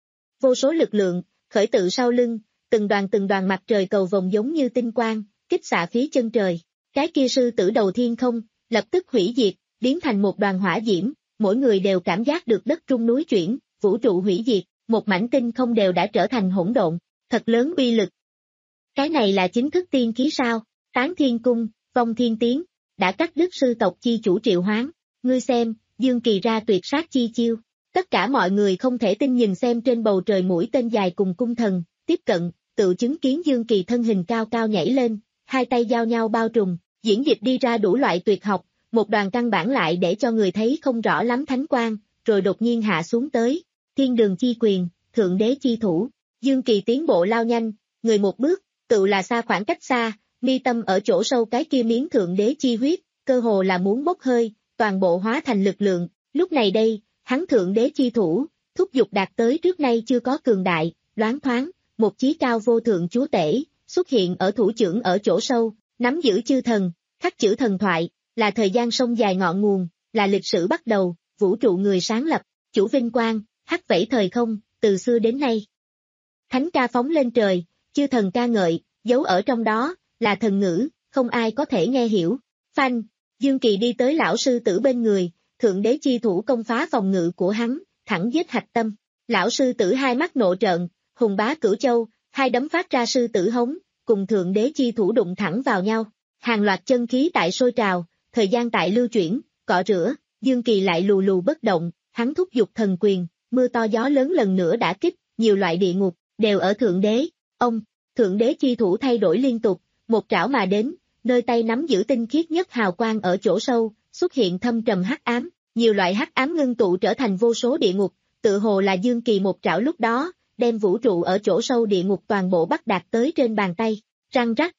[SPEAKER 2] Vô số lực lượng, khởi tự sau lưng, từng đoàn từng đoàn mặt trời cầu vồng giống như tinh quang, kích xạ phía chân trời. Cái kia sư tử đầu thiên không, lập tức hủy diệt, biến thành một đoàn hỏa diễm, mỗi người đều cảm giác được đất rung núi chuyển, vũ trụ hủy diệt, một mảnh tinh không đều đã trở thành hỗn độn, thật lớn uy lực. Cái này là chính thức tiên khí sao? Tán Thiên Cung, Vong Thiên Tiến, đã cắt đứt sư tộc chi chủ Triệu Hoán, ngươi xem, Dương Kỳ ra tuyệt sát chi chiêu. Tất cả mọi người không thể tin nhìn xem trên bầu trời mũi tên dài cùng cung thần, tiếp cận, tự chứng kiến Dương Kỳ thân hình cao cao nhảy lên, hai tay giao nhau bao trùm, diễn dịch đi ra đủ loại tuyệt học, một đoàn căn bản lại để cho người thấy không rõ lắm thánh quang, rồi đột nhiên hạ xuống tới, thiên đường chi quyền, thượng đế chi thủ, Dương Kỳ tiến bộ lao nhanh, người một bước, tự là xa khoảng cách xa, mi tâm ở chỗ sâu cái kia miếng thượng đế chi huyết, cơ hồ là muốn bốc hơi, toàn bộ hóa thành lực lượng, lúc này đây, hắn thượng đế chi thủ, thúc giục đạt tới trước nay chưa có cường đại, loáng thoáng, một chí cao vô thượng chúa tể, xuất hiện ở thủ trưởng ở chỗ sâu, nắm giữ chư thần, khắc chữ thần thoại, là thời gian sông dài ngọn nguồn, là lịch sử bắt đầu, vũ trụ người sáng lập, chủ vinh quang, hắc vẫy thời không, từ xưa đến nay. Thánh ca phóng lên trời, chư thần ca ngợi, giấu ở trong đó, là thần ngữ, không ai có thể nghe hiểu. Phanh, Dương Kỳ đi tới lão sư tử bên người, thượng đế chi thủ công phá phòng ngự của hắn, thẳng giết hạch tâm. Lão sư tử hai mắt nộ trợn, hùng bá cửu châu, hai đấm phát ra sư tử hống, cùng thượng đế chi thủ đụng thẳng vào nhau. Hàng loạt chân khí tại sôi trào, thời gian tại lưu chuyển, cọ rửa, Dương Kỳ lại lù lù bất động, hắn thúc giục thần quyền, mưa to gió lớn lần nữa đã kích, nhiều loại địa ngục, đều ở thượng đế. Ông, thượng đế chi thủ thay đổi liên tục, một trảo mà đến, nơi tay nắm giữ tinh khiết nhất hào quang ở chỗ sâu, xuất hiện thâm trầm hắc ám, nhiều loại hắc ám ngưng tụ trở thành vô số địa ngục, tự hồ là Dương Kỳ một trảo lúc đó, đem vũ trụ ở chỗ sâu địa ngục toàn bộ bắt đạt tới trên bàn tay, răng rắc.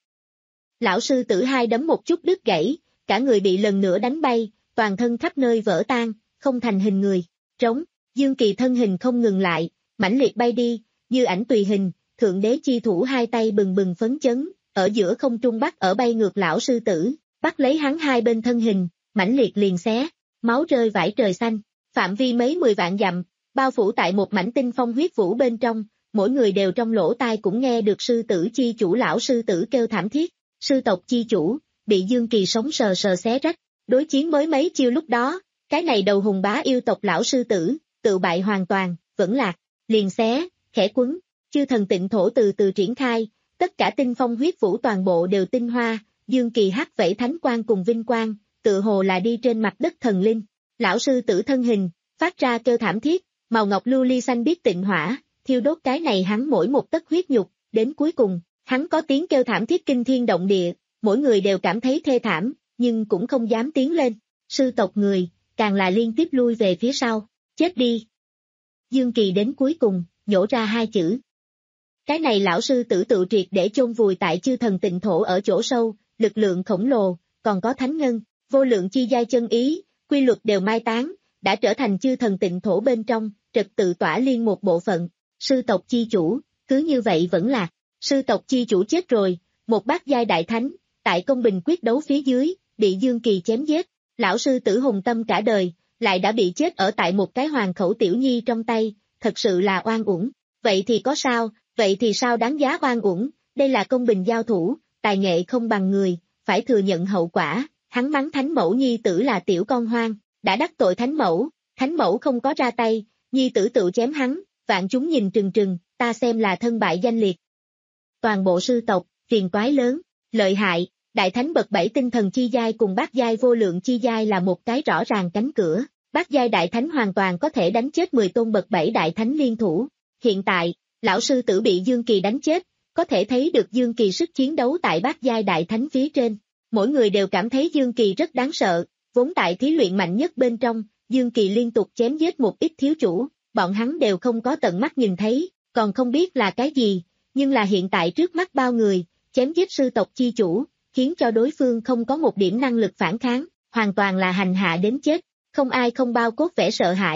[SPEAKER 2] Lão sư tử hai đấm một chút đứt gãy, cả người bị lần nữa đánh bay, toàn thân khắp nơi vỡ tan, không thành hình người, trống, Dương Kỳ thân hình không ngừng lại, mãnh liệt bay đi, như ảnh tùy hình, thượng đế chi thủ hai tay bừng bừng phấn chấn, ở giữa không trung bắt ở bay ngược lão sư tử, bắt lấy hắn hai bên thân hình, mãnh liệt liền xé, máu rơi vãi trời xanh, phạm vi mấy mười vạn dặm, bao phủ tại một mảnh tinh phong huyết vũ bên trong, mỗi người đều trong lỗ tai cũng nghe được sư tử chi chủ lão sư tử kêu thảm thiết, sư tộc chi chủ, bị Dương Kỳ sống sờ sờ xé rách, đối chiến mới mấy chiêu lúc đó, cái này đầu hùng bá yêu tộc lão sư tử, tự bại hoàn toàn, vẫn lạc, liền xé, khẽ quấn, chư thần tịnh thổ từ từ triển khai, tất cả tinh phong huyết vũ toàn bộ đều tinh hoa, Dương Kỳ hắc vẫy thánh quang cùng vinh quang, tự hồ là đi trên mặt đất thần linh, lão sư tử thân hình, phát ra kêu thảm thiết, màu ngọc lưu ly xanh biết tịnh hỏa, thiêu đốt cái này hắn mỗi một tấc huyết nhục, đến cuối cùng, hắn có tiếng kêu thảm thiết kinh thiên động địa, mỗi người đều cảm thấy thê thảm, nhưng cũng không dám tiến lên, sư tộc người, càng là liên tiếp lui về phía sau, chết đi. Dương Kỳ đến cuối cùng, nhổ ra hai chữ. Cái này lão sư tử tự triệt để chôn vùi tại chư thần tịnh thổ ở chỗ sâu, lực lượng khổng lồ, còn có thánh ngân, vô lượng chi giai chân ý, quy luật đều mai tán, đã trở thành chư thần tịnh thổ bên trong, trật tự tỏa liên một bộ phận, sư tộc chi chủ, cứ như vậy vẫn lạc, sư tộc chi chủ chết rồi, một bát giai đại thánh, tại công bình quyết đấu phía dưới, bị Dương Kỳ chém giết, lão sư tử hùng tâm cả đời, lại đã bị chết ở tại một cái hoàng khẩu tiểu nhi trong tay, thật sự là oan uổng, vậy thì có sao, vậy thì sao đáng giá oan uổng, đây là công bình giao thủ, tài nghệ không bằng người, phải thừa nhận hậu quả, hắn mắng thánh mẫu nhi tử là tiểu con hoang, đã đắc tội thánh mẫu, thánh mẫu không có ra tay, nhi tử tự chém hắn, vạn chúng nhìn trừng trừng, ta xem là thân bại danh liệt. Toàn bộ sư tộc, phiền toái lớn, lợi hại, đại thánh bậc bảy tinh thần chi giai cùng bát giai vô lượng chi giai là một cái rõ ràng cánh cửa, bát giai đại thánh hoàn toàn có thể đánh chết mười tôn bậc bảy đại thánh liên thủ. Hiện tại, lão sư tử bị Dương Kỳ đánh chết, có thể thấy được Dương Kỳ sức chiến đấu tại bát giai đại thánh phía trên. Mỗi người đều cảm thấy Dương Kỳ rất đáng sợ, vốn tại thí luyện mạnh nhất bên trong, Dương Kỳ liên tục chém giết một ít thiếu chủ, bọn hắn đều không có tận mắt nhìn thấy, còn không biết là cái gì, nhưng là hiện tại trước mắt bao người, chém giết sư tộc chi chủ, khiến cho đối phương không có một điểm năng lực phản kháng, hoàn toàn là hành hạ đến chết, không ai không bao cốt vẻ sợ hãi,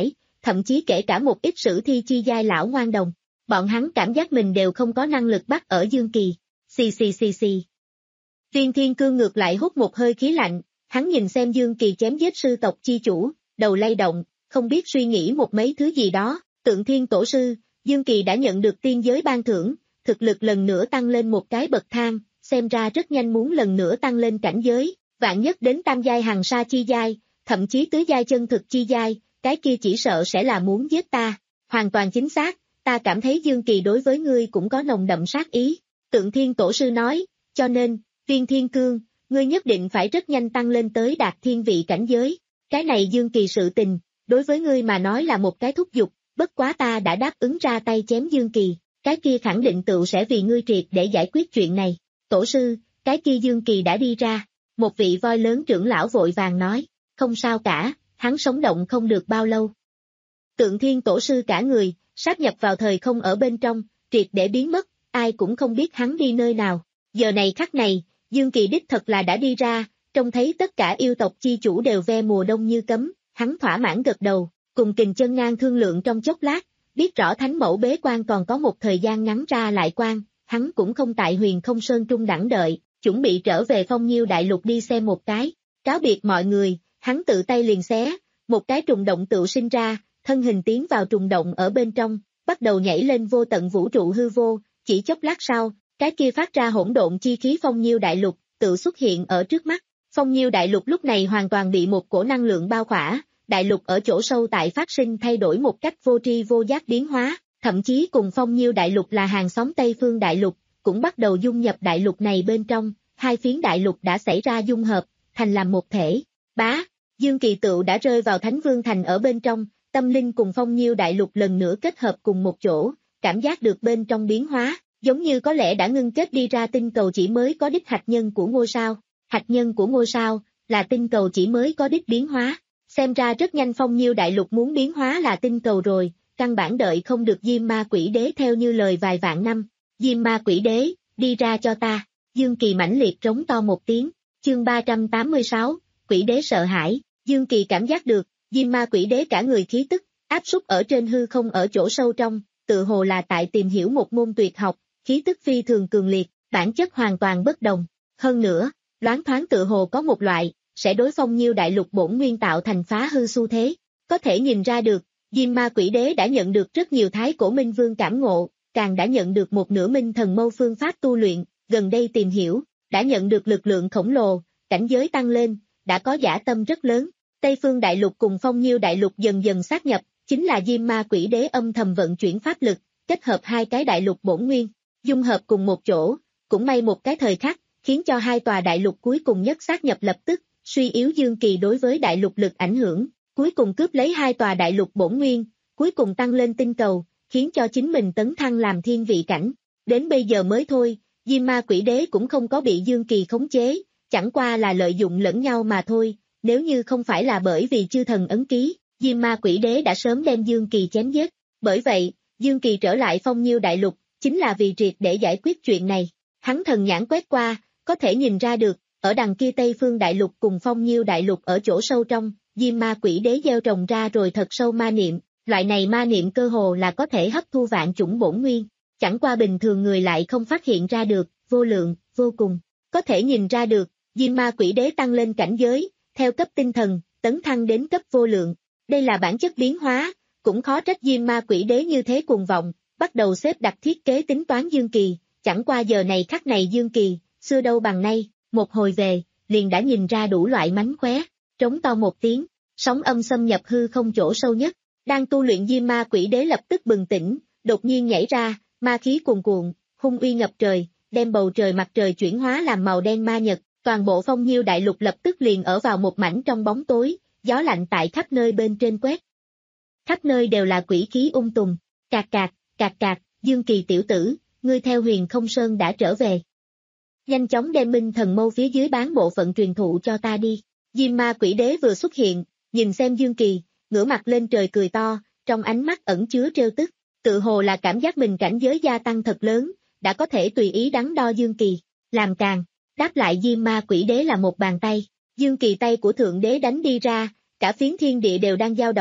[SPEAKER 2] thậm chí kể cả một ít sử thi chi giai lão ngoan đồng. Bọn hắn cảm giác mình đều không có năng lực bắt ở Dương Kỳ. Xì xì xì xì. Viên Thiên Cương ngược lại hút một hơi khí lạnh, hắn nhìn xem Dương Kỳ chém giết sư tộc chi chủ, đầu lay động, không biết suy nghĩ một mấy thứ gì đó. Tượng Thiên Tổ Sư, Dương Kỳ đã nhận được tiên giới ban thưởng, thực lực lần nữa tăng lên một cái bậc thang, xem ra rất nhanh muốn lần nữa tăng lên cảnh giới, vạn nhất đến tam giai hằng sa chi giai, thậm chí tứ giai chân thực chi giai, cái kia chỉ sợ sẽ là muốn giết ta. Hoàn toàn chính xác, ta cảm thấy Dương Kỳ đối với ngươi cũng có nồng đậm sát ý. Tượng Thiên Tổ Sư nói, cho nên, Viên Thiên Cương, ngươi nhất định phải rất nhanh tăng lên tới đạt thiên vị cảnh giới. Cái này Dương Kỳ sự tình, đối với ngươi mà nói là một cái thúc giục, bất quá ta đã đáp ứng ra tay chém Dương Kỳ, cái kia khẳng định tựu sẽ vì ngươi triệt để giải quyết chuyện này. Tổ sư, cái kia Dương Kỳ đã đi ra, một vị voi lớn trưởng lão vội vàng nói, không sao cả, hắn sống động không được bao lâu. Tượng Thiên Tổ Sư cả người, sáp nhập vào thời không ở bên trong, triệt để biến mất, ai cũng không biết hắn đi nơi nào. Giờ này khắc này, Dương Kỳ đích thật là đã đi ra, trông thấy tất cả yêu tộc chi chủ đều ve mùa đông như cấm, hắn thỏa mãn gật đầu, cùng Kình Chân Ngang thương lượng trong chốc lát, biết rõ Thánh Mẫu bế quan còn có một thời gian ngắn ra lại quan, hắn cũng không tại Huyền Không Sơn trung đẳng đợi, chuẩn bị trở về Phong Nhiêu Đại Lục đi xem một cái. Cáo biệt mọi người, hắn tự tay liền xé, một cái trùng động tự sinh ra, thân hình tiến vào trùng động ở bên trong, bắt đầu nhảy lên vô tận vũ trụ hư vô, chỉ chốc lát sau, cái kia phát ra hỗn độn chi khí Phong Nhiêu Đại Lục, tự xuất hiện ở trước mắt. Phong Nhiêu Đại Lục lúc này hoàn toàn bị một cổ năng lượng bao khỏa, đại lục ở chỗ sâu tại phát sinh thay đổi một cách vô tri vô giác biến hóa, thậm chí cùng Phong Nhiêu Đại Lục là hàng xóm Tây Phương Đại Lục, cũng bắt đầu dung nhập đại lục này bên trong, hai phiến đại lục đã xảy ra dung hợp, thành làm một thể. Bá, Dương Kỳ tựu đã rơi vào Thánh Vương Thành ở bên trong, tâm linh cùng Phong Nhiêu Đại Lục lần nữa kết hợp cùng một chỗ, cảm giác được bên trong biến hóa, giống như có lẽ đã ngưng kết đi ra tinh cầu chỉ mới có đích hạt nhân của ngôi sao. Hạt nhân của ngôi sao, là tinh cầu chỉ mới có đích biến hóa. Xem ra rất nhanh Phong Nhiêu Đại Lục muốn biến hóa là tinh cầu rồi, căn bản đợi không được Diêm Ma Quỷ Đế theo như lời vài vạn năm. Diêm Ma Quỷ Đế, đi ra cho ta. Dương Kỳ mãnh liệt trống to một tiếng, chương ba trăm tám mươi sáu, Quỷ Đế sợ hãi. Dương Kỳ cảm giác được, Diêm Ma Quỷ Đế cả người khí tức, áp súc ở trên hư không ở chỗ sâu trong, tự hồ là tại tìm hiểu một môn tuyệt học, khí tức phi thường cường liệt, bản chất hoàn toàn bất đồng. Hơn nữa, loáng thoáng tự hồ có một loại, sẽ đối Phong Nhiêu Đại Lục bổn nguyên tạo thành phá hư xu thế. Có thể nhìn ra được, Diêm Ma Quỷ Đế đã nhận được rất nhiều thái cổ minh vương cảm ngộ, càng đã nhận được một nửa minh thần mâu phương pháp tu luyện, gần đây tìm hiểu, đã nhận được lực lượng khổng lồ, cảnh giới tăng lên, đã có dã tâm rất lớn. Tây Phương Đại Lục cùng Phong Nhiêu Đại Lục dần dần sát nhập, chính là Diêm Ma Quỷ Đế âm thầm vận chuyển pháp lực, kết hợp hai cái đại lục bổn nguyên, dung hợp cùng một chỗ, cũng may một cái thời khắc, khiến cho hai tòa đại lục cuối cùng nhất sát nhập lập tức, suy yếu Dương Kỳ đối với đại lục lực ảnh hưởng, cuối cùng cướp lấy hai tòa đại lục bổn nguyên, cuối cùng tăng lên tinh cầu, khiến cho chính mình tấn thăng làm thiên vị cảnh. Đến bây giờ mới thôi, Diêm Ma Quỷ Đế cũng không có bị Dương Kỳ khống chế, chẳng qua là lợi dụng lẫn nhau mà thôi, nếu như không phải là bởi vì chư thần ấn ký, Diêm Ma Quỷ Đế đã sớm đem Dương Kỳ chém giết. Bởi vậy, Dương Kỳ trở lại Phong Nhiêu Đại Lục, chính là vì triệt để giải quyết chuyện này. Hắn thần nhãn quét qua, có thể nhìn ra được, ở đằng kia Tây Phương Đại Lục cùng Phong Nhiêu Đại Lục ở chỗ sâu trong, Diêm Ma Quỷ Đế gieo trồng ra rồi thật sâu ma niệm, loại này ma niệm cơ hồ là có thể hấp thu vạn chủng bổn nguyên, chẳng qua bình thường người lại không phát hiện ra được, vô lượng, vô cùng. Có thể nhìn ra được, Diêm Ma Quỷ Đế tăng lên cảnh giới, theo cấp tinh thần, tấn thăng đến cấp vô lượng. Đây là bản chất biến hóa, cũng khó trách Diêm Ma Quỷ Đế như thế cuồng vọng, bắt đầu xếp đặt thiết kế tính toán Dương Kỳ, chẳng qua giờ này khắc này Dương Kỳ, xưa đâu bằng nay, một hồi về, liền đã nhìn ra đủ loại mánh khóe, trống to một tiếng, sóng âm xâm nhập hư không chỗ sâu nhất, đang tu luyện Diêm Ma Quỷ Đế lập tức bừng tỉnh, đột nhiên nhảy ra, ma khí cuồn cuộn, hung uy ngập trời, đem bầu trời mặt trời chuyển hóa làm màu đen ma nhật, toàn bộ Phong Nhiêu Đại Lục lập tức liền ở vào một mảnh trong bóng tối, gió lạnh tại khắp nơi bên trên quét. Khắp nơi đều là quỷ khí ung tùm, cạc cạc, cạc cạc, Dương Kỳ tiểu tử, ngươi theo Huyền Không Sơn đã trở về. Nhanh chóng đem minh thần mâu phía dưới bán bộ phận truyền thụ cho ta đi. Diêm Ma Quỷ Đế vừa xuất hiện, nhìn xem Dương Kỳ, ngửa mặt lên trời cười to, trong ánh mắt ẩn chứa trêu tức, tự hồ là cảm giác mình cảnh giới gia tăng thật lớn, đã có thể tùy ý đắn đo Dương Kỳ, làm càng, đáp lại Diêm Ma Quỷ Đế là một bàn tay, Dương Kỳ tay của Thượng Đế đánh đi ra, cả phiến thiên địa đều đang dao động,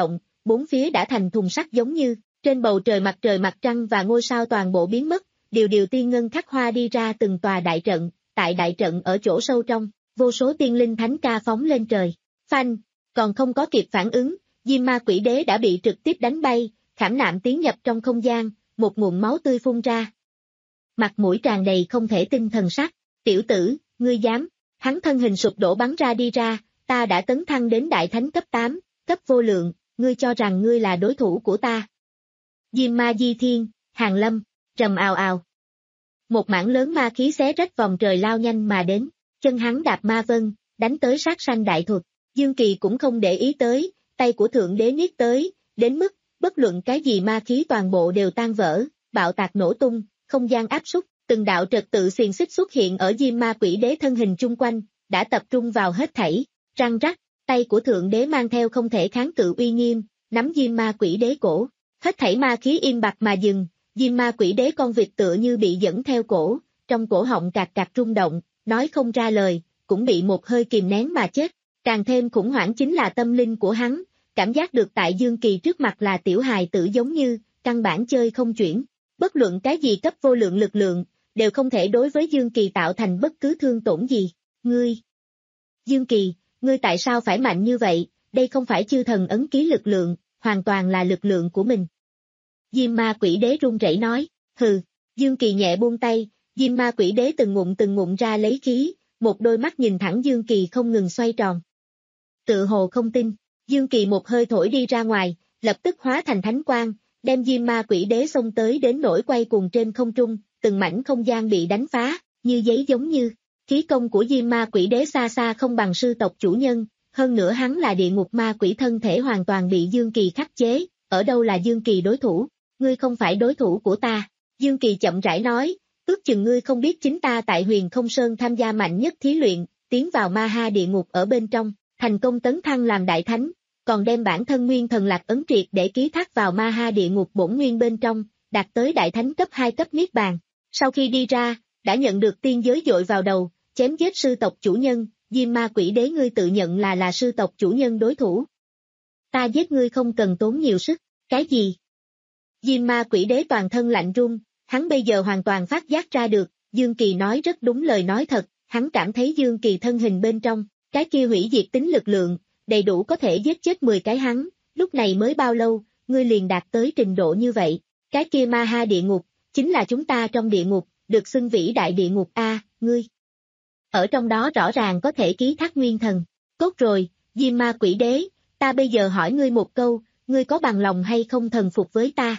[SPEAKER 2] bốn phía đã thành thùng sắt giống như, trên bầu trời mặt trời mặt trăng và ngôi sao toàn bộ biến mất, điều điều tiên ngân khắc hoa đi ra từng tòa đại trận, tại đại trận ở chỗ sâu trong, vô số tiên linh thánh ca phóng lên trời. Phanh, còn không có kịp phản ứng, Diêm Ma Quỷ Đế đã bị trực tiếp đánh bay, khảm nạm tiến nhập trong không gian, một nguồn máu tươi phun ra. Mặt mũi tràn đầy không thể tin thần sắc, tiểu tử, ngươi dám, hắn thân hình sụp đổ bắn ra đi ra, ta đã tấn thăng đến đại thánh cấp tám, cấp vô lượng, ngươi cho rằng ngươi là đối thủ của ta. Diêm Ma Di Thiên, Hàng Lâm, rầm ào ào. Một mảng lớn ma khí xé rách vòng trời lao nhanh mà đến, chân hắn đạp ma vân, đánh tới sát sanh đại thuật, Dương Kỳ cũng không để ý tới, tay của Thượng Đế niết tới, đến mức, bất luận cái gì ma khí toàn bộ đều tan vỡ, bạo tạc nổ tung, không gian áp súc, từng đạo trật tự xiềng xích xuất hiện ở Diêm Ma Quỷ Đế thân hình chung quanh, đã tập trung vào hết thảy, răng rắc, tay của Thượng Đế mang theo không thể kháng cự uy nghiêm, nắm Diêm Ma Quỷ Đế cổ, hết thảy ma khí im bặt mà dừng, Diêm Ma Quỷ Đế con vịt tựa như bị dẫn theo cổ, trong cổ họng cạc cạc rung động, nói không ra lời, cũng bị một hơi kìm nén mà chết, càng thêm khủng hoảng chính là tâm linh của hắn, cảm giác được tại Dương Kỳ trước mặt là tiểu hài tử giống như, căn bản chơi không chuyển, bất luận cái gì cấp vô lượng lực lượng, đều không thể đối với Dương Kỳ tạo thành bất cứ thương tổn gì, ngươi. Dương Kỳ, ngươi tại sao phải mạnh như vậy, đây không phải chư thần ấn ký lực lượng, hoàn toàn là lực lượng của mình. Diêm Ma Quỷ Đế run rẩy nói, hừ, Dương Kỳ nhẹ buông tay, Diêm Ma Quỷ Đế từng ngụm từng ngụm ra lấy khí, một đôi mắt nhìn thẳng Dương Kỳ không ngừng xoay tròn. Tự hồ không tin, Dương Kỳ một hơi thổi đi ra ngoài, lập tức hóa thành thánh quang, đem Diêm Ma Quỷ Đế xông tới đến nổi quay cuồng trên không trung, từng mảnh không gian bị đánh phá, như giấy giống như. Khí công của Diêm Ma Quỷ Đế xa xa không bằng sư tộc chủ nhân, hơn nữa hắn là địa ngục ma quỷ thân thể hoàn toàn bị Dương Kỳ khắc chế, ở đâu là Dương Kỳ đối thủ, ngươi không phải đối thủ của ta. Dương Kỳ chậm rãi nói, ước chừng ngươi không biết chính ta tại Huyền Không Sơn tham gia mạnh nhất thí luyện, tiến vào ma ha địa ngục ở bên trong, thành công tấn thăng làm đại thánh, còn đem bản thân nguyên thần lạc ấn triệt để ký thác vào ma ha địa ngục bổn nguyên bên trong, đạt tới đại thánh cấp hai cấp niết bàn. Sau khi đi ra, đã nhận được tiên giới dội vào đầu, chém giết sư tộc chủ nhân, Diêm Ma Quỷ Đế ngươi tự nhận là là sư tộc chủ nhân đối thủ. Ta giết ngươi không cần tốn nhiều sức, cái gì? Diêm Ma Quỷ Đế toàn thân lạnh run, hắn bây giờ hoàn toàn phát giác ra được, Dương Kỳ nói rất đúng lời nói thật, hắn cảm thấy Dương Kỳ thân hình bên trong, cái kia hủy diệt tính lực lượng, đầy đủ có thể giết chết mười cái hắn, lúc này mới bao lâu, ngươi liền đạt tới trình độ như vậy, cái kia ma ha địa ngục, chính là chúng ta trong địa ngục, được xưng vĩ đại địa ngục a, ngươi. Ở trong đó rõ ràng có thể ký thác nguyên thần, tốt rồi, Diêm Ma Quỷ Đế, ta bây giờ hỏi ngươi một câu, ngươi có bằng lòng hay không thần phục với ta?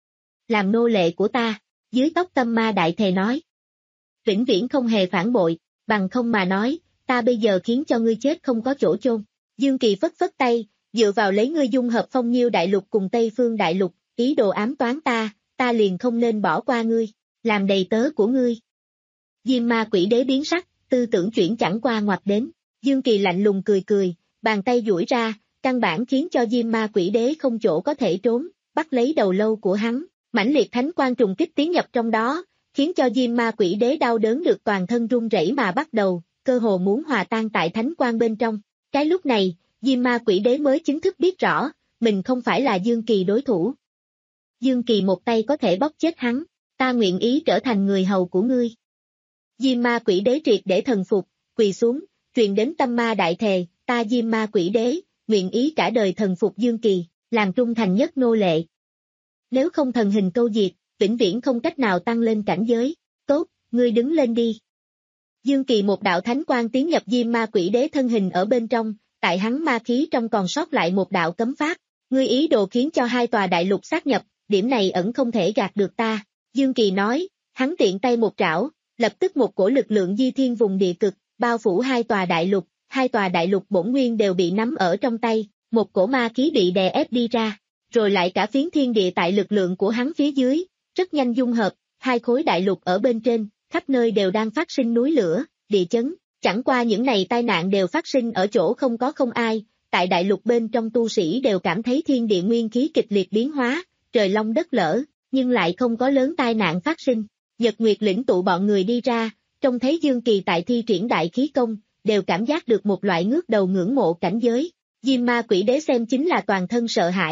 [SPEAKER 2] Làm nô lệ của ta, dưới tóc Tâm Ma Đại Thề nói. Vĩnh viễn không hề phản bội, bằng không mà nói, ta bây giờ khiến cho ngươi chết không có chỗ chôn. Dương Kỳ phất phất tay, dựa vào lấy ngươi dung hợp Phong Nhiêu Đại Lục cùng Tây Phương Đại Lục, ý đồ ám toán ta, ta liền không nên bỏ qua ngươi, làm đầy tớ của ngươi. Diêm Ma Quỷ Đế biến sắc, tư tưởng chuyển chẳng qua ngoặt đến, Dương Kỳ lạnh lùng cười cười, bàn tay duỗi ra, căn bản khiến cho Diêm Ma Quỷ Đế không chỗ có thể trốn, bắt lấy đầu lâu của hắn, mãnh liệt thánh quang trùng kích tiến nhập trong đó, khiến cho Diêm Ma Quỷ Đế đau đớn được toàn thân run rẩy mà bắt đầu, cơ hồ muốn hòa tan tại thánh quang bên trong. Cái lúc này, Diêm Ma Quỷ Đế mới chính thức biết rõ, mình không phải là Dương Kỳ đối thủ. Dương Kỳ một tay có thể bóp chết hắn, ta nguyện ý trở thành người hầu của ngươi. Diêm Ma Quỷ Đế triệt để thần phục, quỳ xuống, truyền đến Tâm Ma Đại Thề, ta Diêm Ma Quỷ Đế, nguyện ý cả đời thần phục Dương Kỳ, làm trung thành nhất nô lệ. Nếu không thần hình câu diệt, vĩnh viễn không cách nào tăng lên cảnh giới, tốt, ngươi đứng lên đi. Dương Kỳ một đạo thánh quang tiến nhập Diêm Ma Quỷ Đế thân hình ở bên trong, tại hắn ma khí trong còn sót lại một đạo cấm pháp, ngươi ý đồ khiến cho hai tòa đại lục sát nhập, điểm này ẩn không thể gạt được ta. Dương Kỳ nói, hắn tiện tay một trảo, lập tức một cổ lực lượng di thiên vùng địa cực, bao phủ hai tòa đại lục, hai tòa đại lục bổn nguyên đều bị nắm ở trong tay, một cổ ma khí bị đè ép đi ra, rồi lại cả phiến thiên địa tại lực lượng của hắn phía dưới, rất nhanh dung hợp, hai khối đại lục ở bên trên, khắp nơi đều đang phát sinh núi lửa, địa chấn, chẳng qua những này tai nạn đều phát sinh ở chỗ không có không ai, tại đại lục bên trong tu sĩ đều cảm thấy thiên địa nguyên khí kịch liệt biến hóa, trời long đất lở, nhưng lại không có lớn tai nạn phát sinh. Nhật Nguyệt lĩnh tụ bọn người đi ra, trông thấy Dương Kỳ tại thi triển đại khí công, đều cảm giác được một loại ngước đầu ngưỡng mộ cảnh giới. Diêm Ma Quỷ Đế xem chính là toàn thân sợ hãi,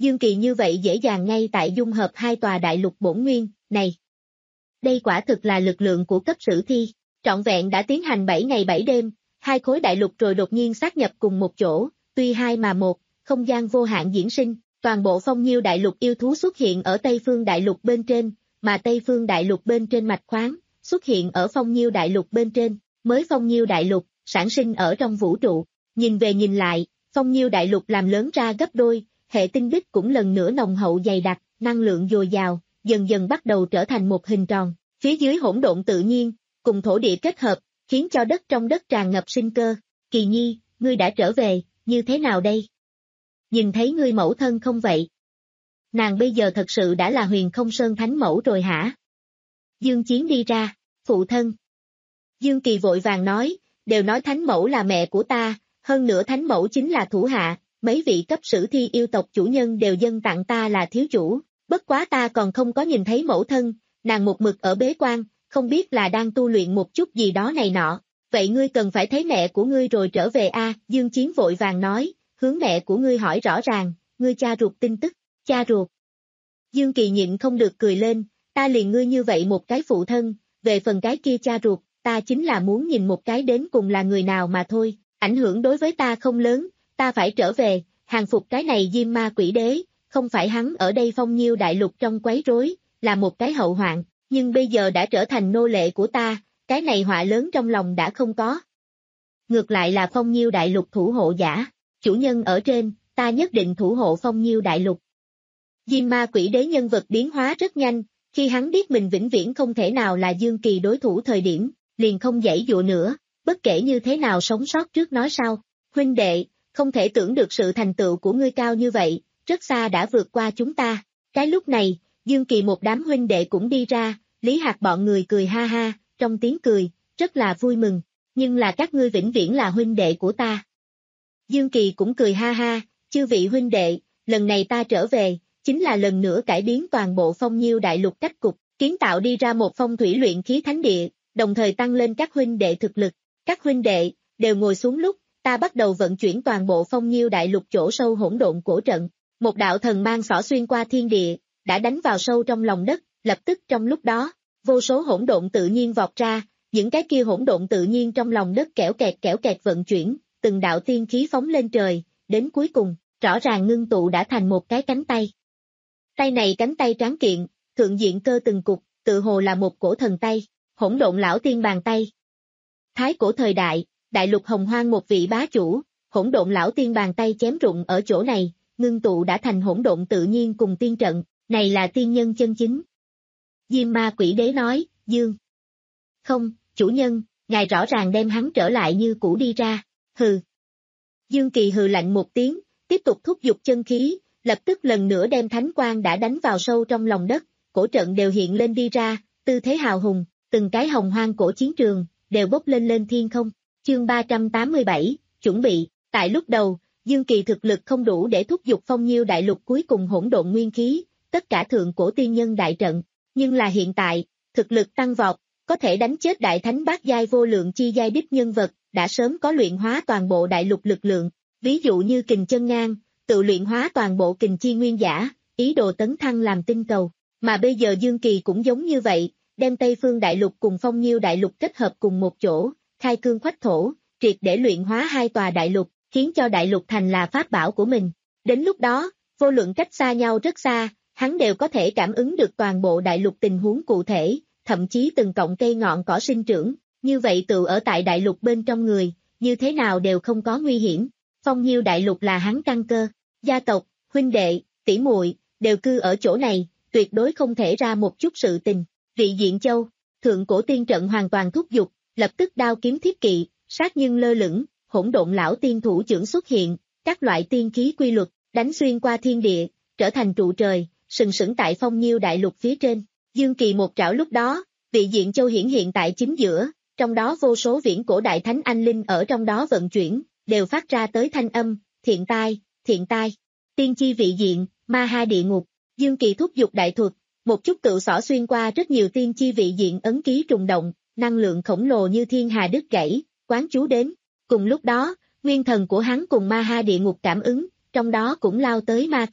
[SPEAKER 2] Dương Kỳ như vậy dễ dàng ngay tại dung hợp hai tòa đại lục bổn nguyên, này. Đây quả thực là lực lượng của cấp sử thi, trọn vẹn đã tiến hành bảy ngày bảy đêm, hai khối đại lục rồi đột nhiên sát nhập cùng một chỗ, tuy hai mà một, không gian vô hạn diễn sinh, toàn bộ Phong Nhiêu đại lục yêu thú xuất hiện ở Tây Phương đại lục bên trên, mà Tây Phương đại lục bên trên mạch khoáng, xuất hiện ở Phong Nhiêu đại lục bên trên, mới Phong Nhiêu đại lục, sản sinh ở trong vũ trụ, nhìn về nhìn lại, Phong Nhiêu đại lục làm lớn ra gấp đôi, hệ tinh bích cũng lần nữa nồng hậu dày đặc, năng lượng dồi dào, dần dần bắt đầu trở thành một hình tròn, phía dưới hỗn độn tự nhiên, cùng thổ địa kết hợp, khiến cho đất trong đất tràn ngập sinh cơ. Kỳ Nhi, ngươi đã trở về, như thế nào đây? Nhìn thấy ngươi mẫu thân không vậy? Nàng bây giờ thật sự đã là Huyền Không Sơn Thánh Mẫu rồi hả? Dương Chiến đi ra, phụ thân. Dương Kỳ vội vàng nói, đều nói Thánh Mẫu là mẹ của ta, hơn nữa Thánh Mẫu chính là thủ hạ, mấy vị cấp sử thi yêu tộc chủ nhân đều dâng tặng ta là thiếu chủ, bất quá ta còn không có nhìn thấy mẫu thân, nàng một mực ở bế quan, không biết là đang tu luyện một chút gì đó này nọ, vậy ngươi cần phải thấy mẹ của ngươi rồi trở về a. Dương Chiến vội vàng nói, hướng mẹ của ngươi hỏi rõ ràng, ngươi cha ruột tin tức, cha ruột. Dương Kỳ nhịn không được cười lên, ta liền ngươi như vậy một cái phụ thân, về phần cái kia cha ruột, ta chính là muốn nhìn một cái đến cùng là người nào mà thôi, ảnh hưởng đối với ta không lớn, ta phải trở về, hàng phục cái này Diêm Ma Quỷ Đế, không phải hắn ở đây Phong Nhiêu đại lục trong quấy rối, là một cái hậu hoạn, nhưng bây giờ đã trở thành nô lệ của ta, cái này họa lớn trong lòng đã không có. Ngược lại là Phong Nhiêu đại lục thủ hộ giả, chủ nhân ở trên, ta nhất định thủ hộ Phong Nhiêu đại lục. Diêm Ma Quỷ Đế nhân vật biến hóa rất nhanh, khi hắn biết mình vĩnh viễn không thể nào là Dương Kỳ đối thủ thời điểm, liền không giãy dụa nữa, bất kể như thế nào sống sót trước nói sau, huynh đệ, không thể tưởng được sự thành tựu của ngươi cao như vậy, rất xa đã vượt qua chúng ta. Cái lúc này, Dương Kỳ một đám huynh đệ cũng đi ra, Lý Hạc bọn người cười ha ha, trong tiếng cười, rất là vui mừng, nhưng là các ngươi vĩnh viễn là huynh đệ của ta. Dương Kỳ cũng cười ha ha, chư vị huynh đệ, lần này ta trở về, chính là lần nữa cải biến toàn bộ Phong Nhiêu đại lục cách cục, kiến tạo đi ra một phong thủy luyện khí thánh địa, đồng thời tăng lên các huynh đệ thực lực. Các huynh đệ, đều ngồi xuống lúc, ta bắt đầu vận chuyển toàn bộ Phong Nhiêu đại lục chỗ sâu hỗn độn cổ trận. Một đạo thần mang xỏ xuyên qua thiên địa, đã đánh vào sâu trong lòng đất, lập tức trong lúc đó, vô số hỗn độn tự nhiên vọt ra, những cái kia hỗn độn tự nhiên trong lòng đất kẽo kẹt kẽo kẹt vận chuyển, từng đạo tiên khí phóng lên trời, đến cuối cùng, rõ ràng ngưng tụ đã thành một cái cánh tay. Tay này cánh tay tráng kiện, thượng diện cơ từng cục, tự hồ là một cổ thần tay, hỗn độn lão tiên bàn tay. Thái cổ thời đại, đại lục hồng hoang một vị bá chủ, hỗn độn lão tiên bàn tay chém rụng ở chỗ này, ngưng tụ đã thành hỗn độn tự nhiên cùng tiên trận, này là tiên nhân chân chính. Diêm Ma Quỷ Đế nói, Dương. Không, chủ nhân, ngài rõ ràng đem hắn trở lại như cũ đi ra, hừ. Dương Kỳ hừ lạnh một tiếng, tiếp tục thúc giục chân khí, lập tức lần nữa đem thánh quang đã đánh vào sâu trong lòng đất, cổ trận đều hiện lên đi ra, tư thế hào hùng, từng cái hồng hoang cổ chiến trường, đều bốc lên lên thiên không. Chương ba trăm tám mươi bảy, chuẩn bị, tại lúc đầu, Dương Kỳ thực lực không đủ để thúc giục Phong Nhiêu đại lục cuối cùng hỗn độn nguyên khí, tất cả thượng cổ tiên nhân đại trận, nhưng là hiện tại, thực lực tăng vọt, có thể đánh chết đại thánh bát giai vô lượng chi giai đích nhân vật, đã sớm có luyện hóa toàn bộ đại lục lực lượng, ví dụ như Kình Chân Ngang, tự luyện hóa toàn bộ Kình Chi Nguyên giả, ý đồ tấn thăng làm tinh cầu, mà bây giờ Dương Kỳ cũng giống như vậy, đem Tây Phương đại lục cùng Phong Nhiêu đại lục kết hợp cùng một chỗ, khai cương khoách thổ, triệt để luyện hóa hai tòa đại lục, khiến cho đại lục thành là pháp bảo của mình. Đến lúc đó, vô luận cách xa nhau rất xa, hắn đều có thể cảm ứng được toàn bộ đại lục tình huống cụ thể, thậm chí từng cọng cây ngọn cỏ sinh trưởng, như vậy tự ở tại đại lục bên trong người, như thế nào đều không có nguy hiểm. Phong Nhiêu đại lục là hắn căn cơ, gia tộc, huynh đệ, tỷ muội đều cư ở chỗ này, tuyệt đối không thể ra một chút sự tình. Vị Diện Châu, thượng cổ tiên trận hoàn toàn thúc giục, lập tức đao kiếm thiết kỵ, sát nhưng lơ lửng, hỗn độn lão tiên thủ trưởng xuất hiện, các loại tiên khí quy luật, đánh xuyên qua thiên địa, trở thành trụ trời, sừng sững tại Phong Nhiêu đại lục phía trên. Dương Kỳ một trảo lúc đó, Vị Diện Châu hiển hiện tại chính giữa, trong đó vô số viễn cổ đại thánh anh linh ở trong đó vận chuyển, đều phát ra tới thanh âm, thiện tai, thiện tai, tiên chi vị diện, ma ha địa ngục. Dương Kỳ thúc giục đại thuật, một chút cự xỏ xuyên qua rất nhiều tiên chi vị diện ấn ký trùng động, năng lượng khổng lồ như thiên hà đứt gãy, quán chú đến. Cùng lúc đó, nguyên thần của hắn cùng ma ha địa ngục cảm ứng, trong đó cũng lao tới ma khí,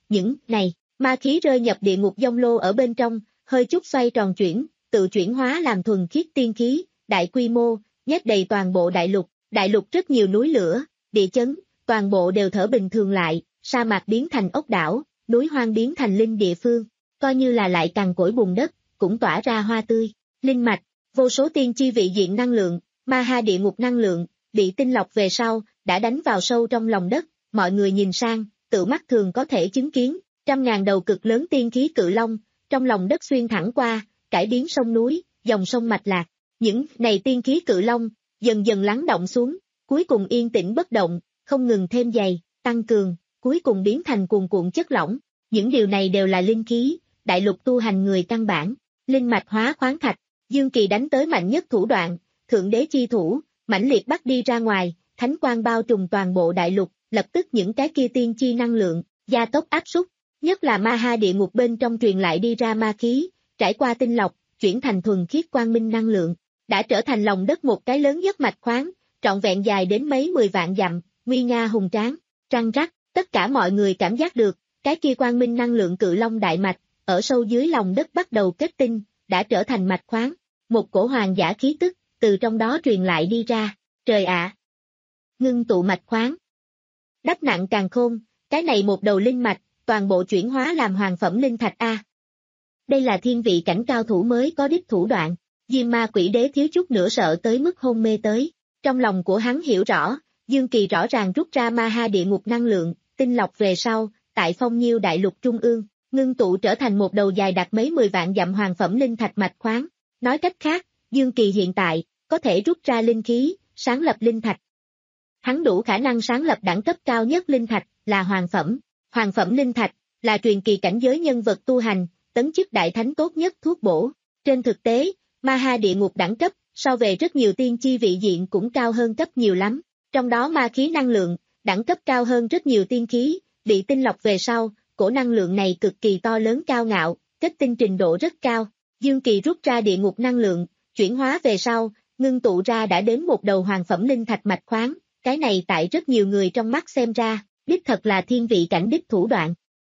[SPEAKER 2] những này, ma khí rơi nhập địa ngục dông lô ở bên trong, hơi chút xoay tròn chuyển, tự chuyển hóa làm thuần khiết tiên khí, đại quy mô, nhét đầy toàn bộ đại lục, đại lục rất nhiều núi lửa, địa chấn, toàn bộ đều thở bình thường lại, sa mạc biến thành ốc đảo, núi hoang biến thành linh địa phương, coi như là lại cằn cỗi bùn đất, cũng tỏa ra hoa tươi, linh mạch, vô số tiên chi vị diện năng lượng, ma ha địa ngục năng lượng, bị tinh lọc về sau, đã đánh vào sâu trong lòng đất, mọi người nhìn sang, tự mắt thường có thể chứng kiến, trăm ngàn đầu cực lớn tiên khí cự long, trong lòng đất xuyên thẳng qua, cải biến sông núi, dòng sông mạch lạc, những này tiên khí cự long, dần dần lắng động xuống, cuối cùng yên tĩnh bất động, không ngừng thêm dày, tăng cường, cuối cùng biến thành cuồn cuộn chất lỏng, những điều này đều là linh khí, đại lục tu hành người căn bản, linh mạch hóa khoáng thạch, Dương Kỳ đánh tới mạnh nhất thủ đoạn, thượng đế chi thủ, mãnh liệt bắt đi ra ngoài, thánh quang bao trùm toàn bộ đại lục, lập tức những cái kia tiên chi năng lượng, gia tốc áp súc, nhất là ma ha địa ngục bên trong truyền lại đi ra ma khí, trải qua tinh lọc, chuyển thành thuần khiết quang minh năng lượng, đã trở thành lòng đất một cái lớn nhất mạch khoáng, trọn vẹn dài đến mấy mười vạn dặm, nguy nga hùng tráng, răng rắc, tất cả mọi người cảm giác được, cái kia quang minh năng lượng cự long đại mạch, ở sâu dưới lòng đất bắt đầu kết tinh, đã trở thành mạch khoáng, một cổ hoàng giả khí tức, từ trong đó truyền lại đi ra, trời ạ! Ngưng tụ mạch khoáng. Đắp nặng càn khôn, cái này một đầu linh mạch, toàn bộ chuyển hóa làm hoàng phẩm linh thạch A. Đây là thiên vị cảnh cao thủ mới có đích thủ đoạn, Diêm Ma Quỷ Đế thiếu chút nữa sợ tới mức hôn mê tới, trong lòng của hắn hiểu rõ, Dương Kỳ rõ ràng rút ra ma ha địa ngục năng lượng, tinh lọc về sau, tại Phong Nhiêu đại lục trung ương, ngưng tụ trở thành một đầu dài đạt mấy mười vạn dặm hoàng phẩm linh thạch mạch khoáng. Nói cách khác, Dương Kỳ hiện tại, có thể rút ra linh khí, sáng lập linh thạch. Hắn đủ khả năng sáng lập đẳng cấp cao nhất linh thạch, là hoàng phẩm. Hoàng phẩm linh thạch, là truyền kỳ cảnh giới nhân vật tu hành, tấn chức đại thánh tốt nhất thuốc bổ. Trên thực tế, ma ha địa ngục đẳng cấp, so về rất nhiều tiên chi vị diện cũng cao hơn cấp nhiều lắm. Trong đó ma khí năng lượng, đẳng cấp cao hơn rất nhiều tiên khí, bị tinh lọc về sau, cổ năng lượng này cực kỳ to lớn cao ngạo, kết tinh trình độ rất cao. Dương Kỳ rút ra địa ngục năng lượng, chuyển hóa về sau, ngưng tụ ra đã đến một đầu hoàng phẩm linh thạch mạch khoáng, cái này tại rất nhiều người trong mắt xem ra, đích thật là thiên vị cảnh đích thủ đoạn.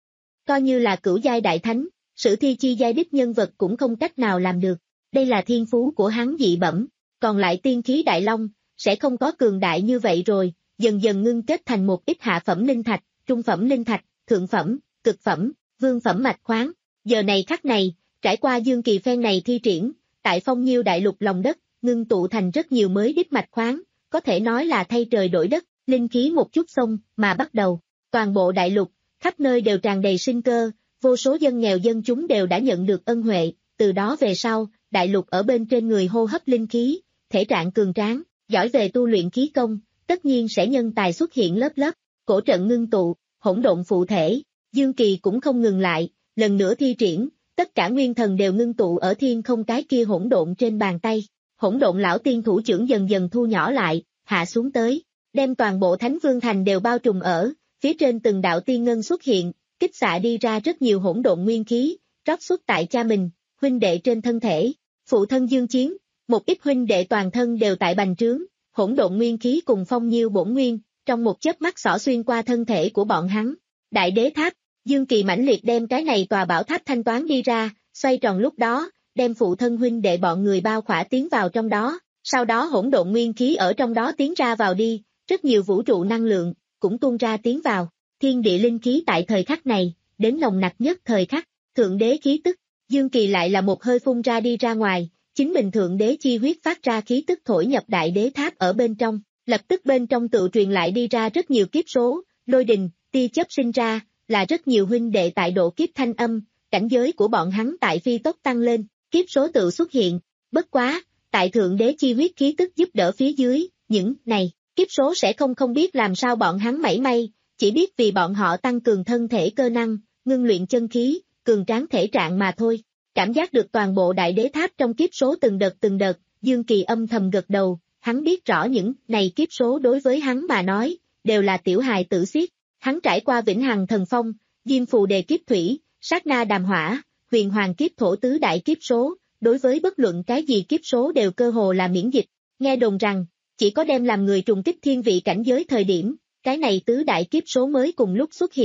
[SPEAKER 2] Coi như là cửu giai đại thánh, sử thi chi giai đích nhân vật cũng không cách nào làm được, đây là thiên phú của hắn dị bẩm, còn lại tiên khí đại long, sẽ không có cường đại như vậy rồi, dần dần ngưng kết thành một ít hạ phẩm linh thạch, trung phẩm linh thạch, thượng phẩm, cực phẩm, vương phẩm mạch khoáng, giờ này khắc này, trải qua Dương Kỳ phen này thi triển, tại Phong Nhiêu đại lục lòng đất, ngưng tụ thành rất nhiều mới đích mạch khoáng, có thể nói là thay trời đổi đất, linh khí một chút xông mà bắt đầu, toàn bộ đại lục, khắp nơi đều tràn đầy sinh cơ, vô số dân nghèo dân chúng đều đã nhận được ân huệ, từ đó về sau, đại lục ở bên trên người hô hấp linh khí, thể trạng cường tráng, giỏi về tu luyện khí công, tất nhiên sẽ nhân tài xuất hiện lớp lớp, cổ trận ngưng tụ, hỗn độn phụ thể, Dương Kỳ cũng không ngừng lại, lần nữa thi triển, tất cả nguyên thần đều ngưng tụ ở thiên không cái kia hỗn độn trên bàn tay, hỗn độn lão tiên thủ trưởng dần dần thu nhỏ lại, hạ xuống tới, đem toàn bộ Thánh Vương Thành đều bao trùm ở, phía trên từng đạo tiên ngân xuất hiện, kích xạ đi ra rất nhiều hỗn độn nguyên khí, rót xuất tại cha mình, huynh đệ trên thân thể, phụ thân Dương Chiến, một ít huynh đệ toàn thân đều tại bành trướng, hỗn độn nguyên khí cùng Phong Nhiêu bổn nguyên, trong một chớp mắt xỏ xuyên qua thân thể của bọn hắn. Đại đế tháp, Dương Kỳ mãnh liệt đem cái này tòa bảo tháp thanh toán đi ra, xoay tròn lúc đó, đem phụ thân huynh đệ bọn người bao khỏa tiến vào trong đó, sau đó hỗn độn nguyên khí ở trong đó tiến ra vào đi, rất nhiều vũ trụ năng lượng, cũng tuôn ra tiến vào, thiên địa linh khí tại thời khắc này, đến nồng nặc nhất thời khắc, thượng đế khí tức, Dương Kỳ lại là một hơi phun ra đi ra ngoài, chính mình thượng đế chi huyết phát ra khí tức thổi nhập đại đế tháp ở bên trong, lập tức bên trong tự truyền lại đi ra rất nhiều kiếp số, lôi đình, tia chớp sinh ra, là rất nhiều huynh đệ tại độ kiếp thanh âm, cảnh giới của bọn hắn tại phi tốc tăng lên, kiếp số tự xuất hiện, bất quá, tại thượng đế chi huyết khí tức giúp đỡ phía dưới, những này, kiếp số sẽ không không biết làm sao bọn hắn mảy may, chỉ biết vì bọn họ tăng cường thân thể cơ năng, ngưng luyện chân khí, cường tráng thể trạng mà thôi. Cảm giác được toàn bộ đại đế tháp trong kiếp số từng đợt từng đợt, Dương Kỳ âm thầm gật đầu, hắn biết rõ những này kiếp số đối với hắn mà nói, đều là tiểu hài tử xiết. Hắn trải qua vĩnh hằng thần phong, diêm phù đề kiếp thủy, sát na đàm hỏa, huyền hoàng kiếp thổ tứ đại kiếp số, đối với bất luận cái gì kiếp số đều cơ hồ là miễn dịch. Nghe đồn rằng, chỉ có đem làm người trùng kích thiên vị cảnh giới thời điểm, cái này tứ đại kiếp số mới cùng lúc xuất hiện,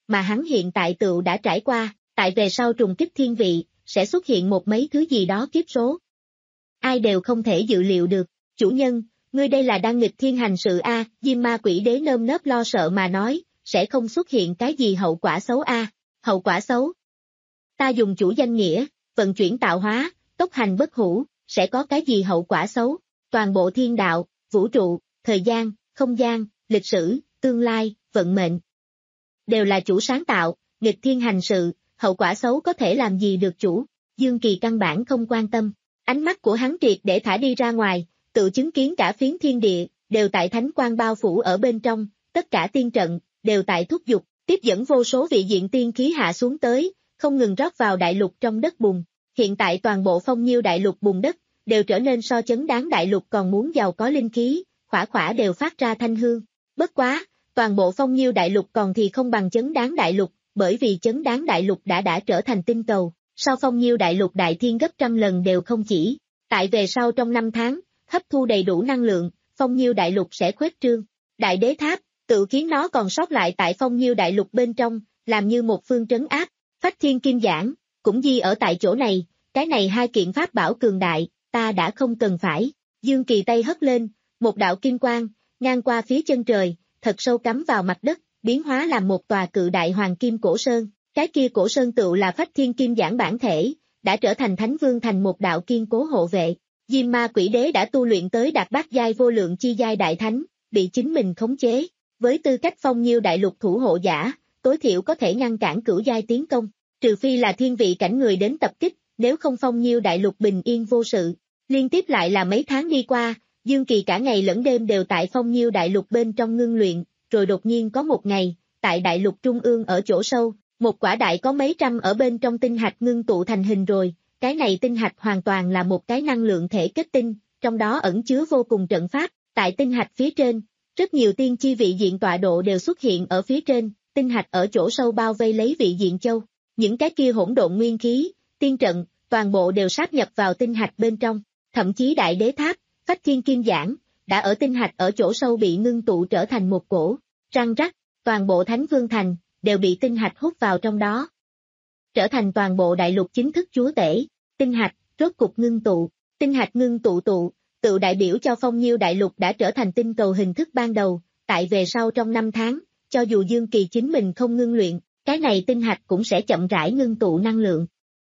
[SPEAKER 2] mà hắn hiện tại tựu đã trải qua, tại về sau trùng kích thiên vị, sẽ xuất hiện một mấy thứ gì đó kiếp số. Ai đều không thể dự liệu được, chủ nhân, ngươi đây là đang nghịch thiên hành sự a, Diêm Ma Quỷ Đế nơm nớp lo sợ mà nói, sẽ không xuất hiện cái gì hậu quả xấu a, hậu quả xấu. Ta dùng chủ danh nghĩa, vận chuyển tạo hóa, tốc hành bất hủ, sẽ có cái gì hậu quả xấu, toàn bộ thiên đạo, vũ trụ, thời gian, không gian, lịch sử, tương lai, vận mệnh. Đều là chủ sáng tạo, nghịch thiên hành sự, hậu quả xấu có thể làm gì được chủ, Dương Kỳ căn bản không quan tâm, ánh mắt của hắn triệt để thả đi ra ngoài, tự chứng kiến cả phiến thiên địa, đều tại thánh quang bao phủ ở bên trong, tất cả tiên trận, đều tại thúc giục, tiếp dẫn vô số vị diện tiên khí hạ xuống tới, không ngừng rót vào đại lục trong đất bùn. Hiện tại toàn bộ Phong Nhiêu đại lục bùn đất, đều trở nên so chấn đáng đại lục còn muốn giàu có linh khí, khỏa khỏa đều phát ra thanh hương. Bất quá, toàn bộ Phong Nhiêu đại lục còn thì không bằng chấn đáng đại lục, bởi vì chấn đáng đại lục đã đã trở thành tinh cầu, sau Phong Nhiêu đại lục đại thiên gấp trăm lần đều không chỉ. Tại về sau trong năm tháng, hấp thu đầy đủ năng lượng, Phong Nhiêu đại lục sẽ khuếch trương. Đại đế tháp, tự khiến nó còn sót lại tại Phong Nhiêu đại lục bên trong, làm như một phương trấn áp. Phách Thiên Kim Giảng, cũng di ở tại chỗ này, cái này hai kiện pháp bảo cường đại, ta đã không cần phải. Dương Kỳ tay hất lên, một đạo kim quang, ngang qua phía chân trời, thật sâu cắm vào mặt đất, biến hóa làm một tòa cự đại hoàng kim cổ sơn. Cái kia cổ sơn tựu là Phách Thiên Kim Giảng bản thể, đã trở thành Thánh Vương thành một đạo kiên cố hộ vệ. Diêm Ma Quỷ Đế đã tu luyện tới đạt bát giai vô lượng chi giai đại thánh, bị chính mình khống chế. Với tư cách Phong Nhiêu đại lục thủ hộ giả, tối thiểu có thể ngăn cản cửu giai tiến công, trừ phi là thiên vị cảnh người đến tập kích, nếu không Phong Nhiêu đại lục bình yên vô sự. Liên tiếp lại là mấy tháng đi qua, Dương Kỳ cả ngày lẫn đêm đều tại Phong Nhiêu đại lục bên trong ngưng luyện, rồi đột nhiên có một ngày, tại đại lục trung ương ở chỗ sâu, một quả đại có mấy trăm ở bên trong tinh hạch ngưng tụ thành hình rồi, cái này tinh hạch hoàn toàn là một cái năng lượng thể kết tinh, trong đó ẩn chứa vô cùng trận pháp, tại tinh hạch phía trên, rất nhiều tiên chi vị diện tọa độ đều xuất hiện ở phía trên, tinh hạch ở chỗ sâu bao vây lấy vị diện châu, những cái kia hỗn độn nguyên khí, tiên trận, toàn bộ đều sáp nhập vào tinh hạch bên trong, thậm chí đại đế tháp, Phách Thiên Kim Giảng, đã ở tinh hạch ở chỗ sâu bị ngưng tụ trở thành một cổ, răng rắc, toàn bộ Thánh Vương thành, đều bị tinh hạch hút vào trong đó. Trở thành toàn bộ đại lục chính thức chúa tể, tinh hạch, rốt cục ngưng tụ, tinh hạch ngưng tụ tụ, tự đại biểu cho Phong Nhiêu đại lục đã trở thành tinh cầu hình thức ban đầu, tại về sau trong năm tháng, cho dù Dương Kỳ chính mình không ngưng luyện, cái này tinh hạch cũng sẽ chậm rãi ngưng tụ năng lượng.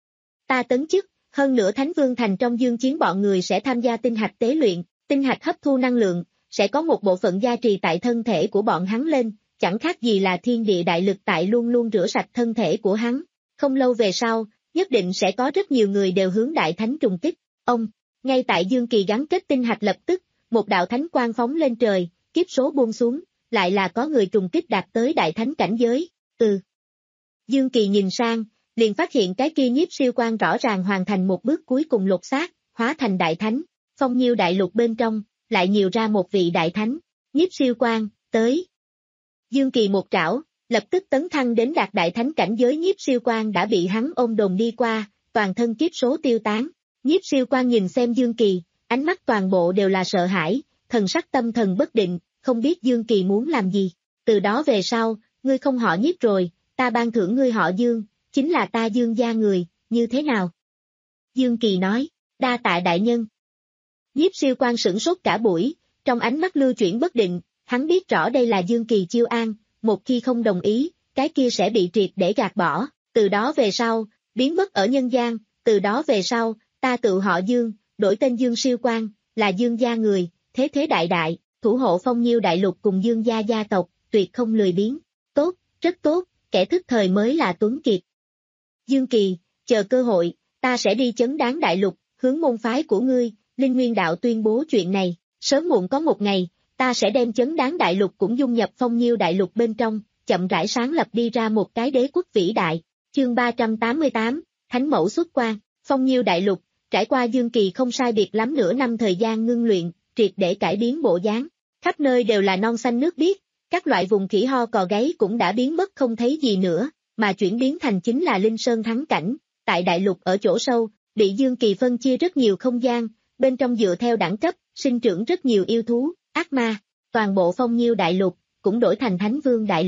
[SPEAKER 2] Ta tấn chức, hơn nữa Thánh Vương thành trong dương chiến bọn người sẽ tham gia tinh hạch tế luyện, tinh hạch hấp thu năng lượng, sẽ có một bộ phận gia trì tại thân thể của bọn hắn lên, chẳng khác gì là thiên địa đại lực tại luôn luôn rửa sạch thân thể của hắn. Không lâu về sau, nhất định sẽ có rất nhiều người đều hướng đại thánh trùng kích. Ông, ngay tại Dương Kỳ gắn kết tinh hạch lập tức, một đạo thánh quang phóng lên trời, kiếp số buông xuống, lại là có người trùng kích đạt tới đại thánh cảnh giới. Ừ. Dương Kỳ nhìn sang, liền phát hiện cái kia nhiếp siêu quang rõ ràng hoàn thành một bước cuối cùng lột xác, hóa thành đại thánh. Phong Nhiêu đại lục bên trong, lại nhiều ra một vị đại thánh. Nhiếp siêu quang, tới. Dương Kỳ một trảo, lập tức tấn thăng đến đạt đại thánh cảnh giới. Nhiếp siêu quang đã bị hắn ôm đồn đi qua, toàn thân kiếp số tiêu tán. Nhiếp siêu quang nhìn xem Dương Kỳ, ánh mắt toàn bộ đều là sợ hãi, thần sắc tâm thần bất định, không biết Dương Kỳ muốn làm gì. Từ đó về sau, ngươi không họ Nhiếp rồi, ta ban thưởng ngươi họ Dương, chính là ta Dương gia người, như thế nào? Dương Kỳ nói, đa tạ đại nhân. Nhiếp siêu quang sửng sốt cả buổi, trong ánh mắt lưu chuyển bất định, hắn biết rõ đây là Dương Kỳ chiêu an, một khi không đồng ý, cái kia sẽ bị triệt để gạt bỏ, từ đó về sau, biến mất ở nhân gian, từ đó về sau, ta tự họ Dương, đổi tên Dương siêu quang, là Dương gia người, thế thế đại đại, thủ hộ Phong Nhiêu đại lục cùng Dương gia gia tộc, tuyệt không lười biếng. Tốt, rất tốt, kẻ thức thời mới là tuấn kiệt. Dương Kỳ, chờ cơ hội, ta sẽ đi chấn đáng đại lục, hướng môn phái của ngươi, Linh Nguyên đạo tuyên bố chuyện này, sớm muộn có một ngày, ta sẽ đem chấn đáng đại lục cũng dung nhập Phong Nhiêu đại lục bên trong, chậm rãi sáng lập đi ra một cái đế quốc vĩ đại. Chương ba trăm tám mươi tám, Thánh mẫu xuất quan, Phong Nhiêu đại lục, trải qua Dương Kỳ không sai biệt lắm nửa năm thời gian ngưng luyện, triệt để cải biến bộ dáng, khắp nơi đều là non xanh nước biếc, các loại vùng khỉ ho cò gáy cũng đã biến mất không thấy gì nữa, mà chuyển biến thành chính là linh sơn thắng cảnh, tại đại lục ở chỗ sâu, bị Dương Kỳ phân chia rất nhiều không gian, bên trong dựa theo đẳng cấp, sinh trưởng rất nhiều yêu thú, ác ma, toàn bộ Phong Nhiêu đại lục, cũng đổi thành Thánh Vương đại lục,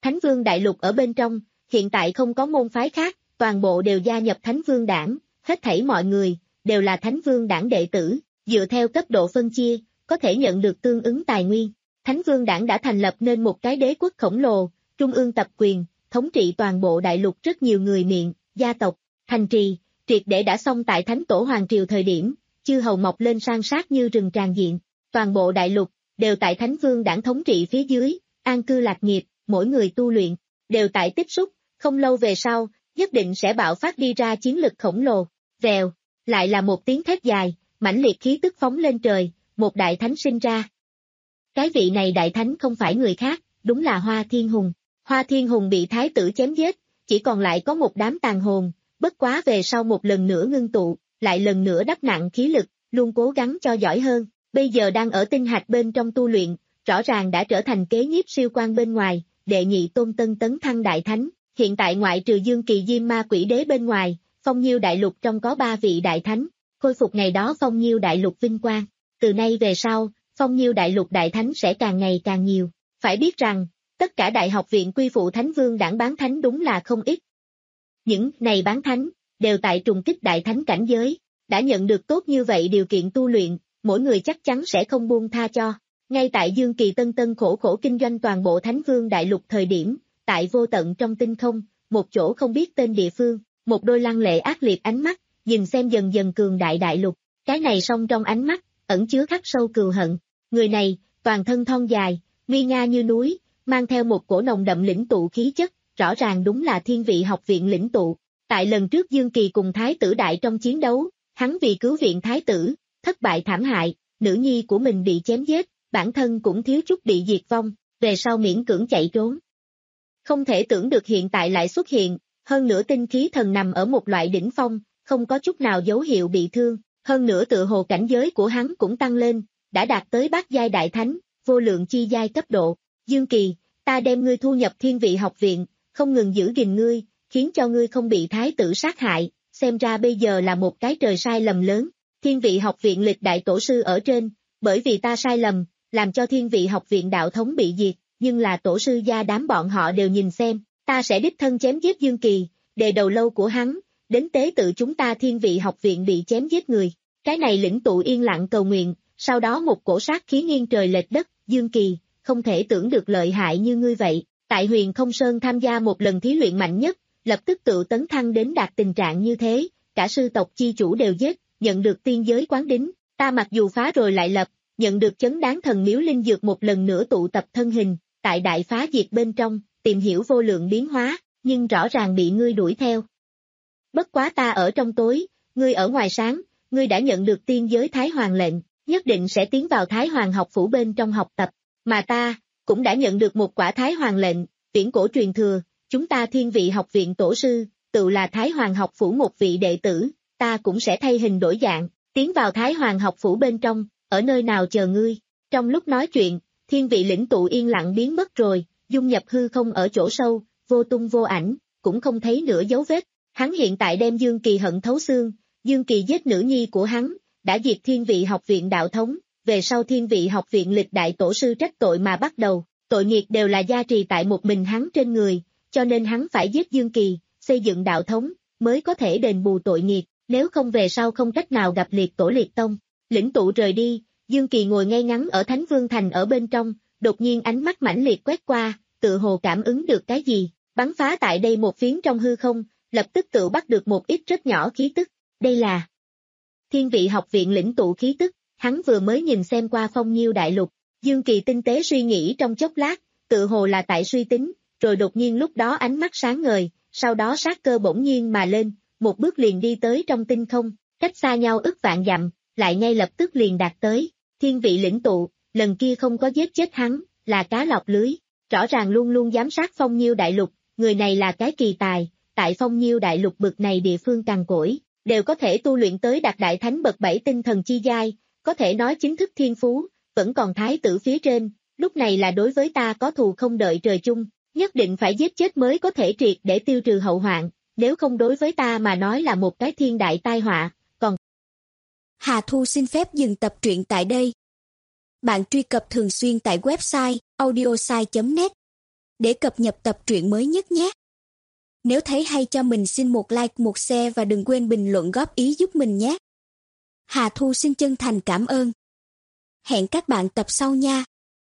[SPEAKER 2] Thánh Vương Đại Lục ở bên trong, hiện tại không có môn phái khác, toàn bộ đều gia nhập Thánh Vương Đảng, hết thảy mọi người, đều là Thánh Vương Đảng đệ tử, dựa theo cấp độ phân chia, có thể nhận được tương ứng tài nguyên. Thánh Vương Đảng đã thành lập nên một cái đế quốc khổng lồ, trung ương tập quyền, thống trị toàn bộ đại lục rất nhiều người miệng, gia tộc, thành trì, triệt để đã xong tại Thánh Tổ Hoàng Triều thời điểm, chư hầu mọc lên san sát như rừng tràn diện, toàn bộ đại lục, đều tại Thánh Vương Đảng thống trị phía dưới, an cư lạc nghiệp, mỗi người tu luyện, đều tại tích xúc, không lâu về sau, nhất định sẽ bạo phát đi ra chiến lực khổng lồ, vèo, lại là một tiếng thét dài, mãnh liệt khí tức phóng lên trời, một đại thánh sinh ra. Cái vị này đại thánh không phải người khác, đúng là Hoa Thiên Hùng. Hoa Thiên Hùng bị thái tử chém giết, chỉ còn lại có một đám tàn hồn, bất quá về sau một lần nữa ngưng tụ, lại lần nữa đắp nặng khí lực, luôn cố gắng cho giỏi hơn, bây giờ đang ở tinh hạch bên trong tu luyện, rõ ràng đã trở thành kế nhiếp siêu quan bên ngoài, đệ nhị tôn tân tấn thăng đại thánh, hiện tại ngoại trừ Dương Kỳ Diêm Ma Quỷ Đế bên ngoài, Phong Nhiêu đại lục trong có ba vị đại thánh, khôi phục ngày đó Phong Nhiêu đại lục vinh quang, từ nay về sau, Phong Nhiêu đại lục đại thánh sẽ càng ngày càng nhiều, phải biết rằng, tất cả đại học viện quy phụ Thánh Vương Đảng bán thánh đúng là không ít. Những này bán thánh, đều tại trùng kích đại thánh cảnh giới, đã nhận được tốt như vậy điều kiện tu luyện, mỗi người chắc chắn sẽ không buông tha cho. Ngay tại Dương Kỳ tân tân khổ khổ kinh doanh toàn bộ Thánh Vương đại lục thời điểm, tại vô tận trong tinh không, một chỗ không biết tên địa phương, một đôi lăng lệ ác liệt ánh mắt, nhìn xem dần dần cường đại đại lục, cái này song trong ánh mắt, ẩn chứa khắc sâu cừu hận. Người này, toàn thân thon dài, nguy nga như núi, mang theo một cổ nồng đậm lĩnh tụ khí chất, rõ ràng đúng là Thiên Vị học viện lĩnh tụ. Tại lần trước Dương Kỳ cùng Thái tử đại trong chiến đấu, hắn vì cứu viện Thái tử, thất bại thảm hại, nữ nhi của mình bị chém giết, bản thân cũng thiếu chút bị diệt vong, về sau miễn cưỡng chạy trốn. Không thể tưởng được hiện tại lại xuất hiện, hơn nữa tinh khí thần nằm ở một loại đỉnh phong, không có chút nào dấu hiệu bị thương, hơn nữa tự hồ cảnh giới của hắn cũng tăng lên, đã đạt tới bát giai đại thánh, vô lượng chi giai cấp độ. Dương Kỳ, ta đem ngươi thu nhập Thiên Vị học viện, không ngừng giữ gìn ngươi, khiến cho ngươi không bị thái tử sát hại, xem ra bây giờ là một cái trời sai lầm lớn. Thiên Vị học viện lịch đại tổ sư ở trên, bởi vì ta sai lầm, làm cho Thiên Vị học viện đạo thống bị diệt, nhưng là tổ sư gia đám bọn họ đều nhìn xem, ta sẽ đích thân chém giết Dương Kỳ, đề đầu lâu của hắn, đến tế tự chúng ta Thiên Vị học viện bị chém giết người. Cái này lĩnh tụ yên lặng cầu nguyện, sau đó một cổ sát khí nghiêng trời lệch đất, Dương Kỳ, không thể tưởng được lợi hại như ngươi vậy, tại Huyền Không Sơn tham gia một lần thí luyện mạnh nhất, lập tức tự tấn thăng đến đạt tình trạng như thế, cả sư tộc chi chủ đều giết, nhận được tiên giới quán đính, ta mặc dù phá rồi lại lập, nhận được chấn đáng thần miếu linh dược một lần nữa tụ tập thân hình, tại đại phá diệt bên trong, tìm hiểu vô lượng biến hóa, nhưng rõ ràng bị ngươi đuổi theo. Bất quá ta ở trong tối, ngươi ở ngoài sáng, ngươi đã nhận được tiên giới Thái Hoàng lệnh, nhất định sẽ tiến vào Thái Hoàng học phủ bên trong học tập, mà ta, cũng đã nhận được một quả Thái Hoàng lệnh, tuyển cổ truyền thừa, chúng ta Thiên Vị học viện tổ sư, tự là Thái Hoàng học phủ một vị đệ tử, ta cũng sẽ thay hình đổi dạng, tiến vào Thái Hoàng học phủ bên trong, ở nơi nào chờ ngươi. Trong lúc nói chuyện, Thiên Vị lĩnh tụ yên lặng biến mất rồi, dung nhập hư không ở chỗ sâu, vô tung vô ảnh, cũng không thấy nửa dấu vết. Hắn hiện tại đem Dương Kỳ hận thấu xương, Dương Kỳ giết nữ nhi của hắn, đã diệt Thiên Vị học viện đạo thống, về sau Thiên Vị học viện lịch đại tổ sư trách tội mà bắt đầu, tội nghiệt đều là gia trì tại một mình hắn trên người, cho nên hắn phải giết Dương Kỳ, xây dựng đạo thống, mới có thể đền bù tội nghiệt, nếu không về sau không cách nào gặp liệt tổ liệt tông. Lĩnh tụ rời đi, Dương Kỳ ngồi ngay ngắn ở Thánh Vương Thành ở bên trong, đột nhiên ánh mắt mãnh liệt quét qua, tự hồ cảm ứng được cái gì, bắn phá tại đây một phiến trong hư không, lập tức tự bắt được một ít rất nhỏ khí tức, đây là Thiên Vị học viện lĩnh tụ khí tức, hắn vừa mới nhìn xem qua Phong Nhiêu đại lục, Dương Kỳ tinh tế suy nghĩ trong chốc lát, tự hồ là tại suy tính, rồi đột nhiên lúc đó ánh mắt sáng ngời, sau đó sát cơ bỗng nhiên mà lên, một bước liền đi tới trong tinh không, cách xa nhau ức vạn dặm, lại ngay lập tức liền đạt tới. Thiên Vị lĩnh tụ, lần kia không có giết chết hắn, là cá lọt lưới, rõ ràng luôn luôn giám sát Phong Nhiêu đại lục, người này là cái kỳ tài, tại Phong Nhiêu đại lục bực này địa phương cằn cỗi, đều có thể tu luyện tới đạt đại thánh bậc bảy tinh thần chi giai, có thể nói chính thức thiên phú, vẫn còn thái tử phía trên, lúc này là đối với ta có thù không đợi trời chung, nhất định phải giết chết mới có thể triệt để tiêu trừ hậu hoạn, nếu không đối với ta mà nói là một cái thiên đại tai họa, còn
[SPEAKER 3] Hà Thu xin phép dừng tập truyện tại đây. Bạn truy cập thường xuyên tại website audiosai chấm net để cập nhật tập truyện mới nhất nhé. Nếu thấy hay cho mình xin một like, một share và đừng quên bình luận góp ý giúp mình nhé. Hà Thu xin chân thành cảm ơn. Hẹn các bạn tập sau nha.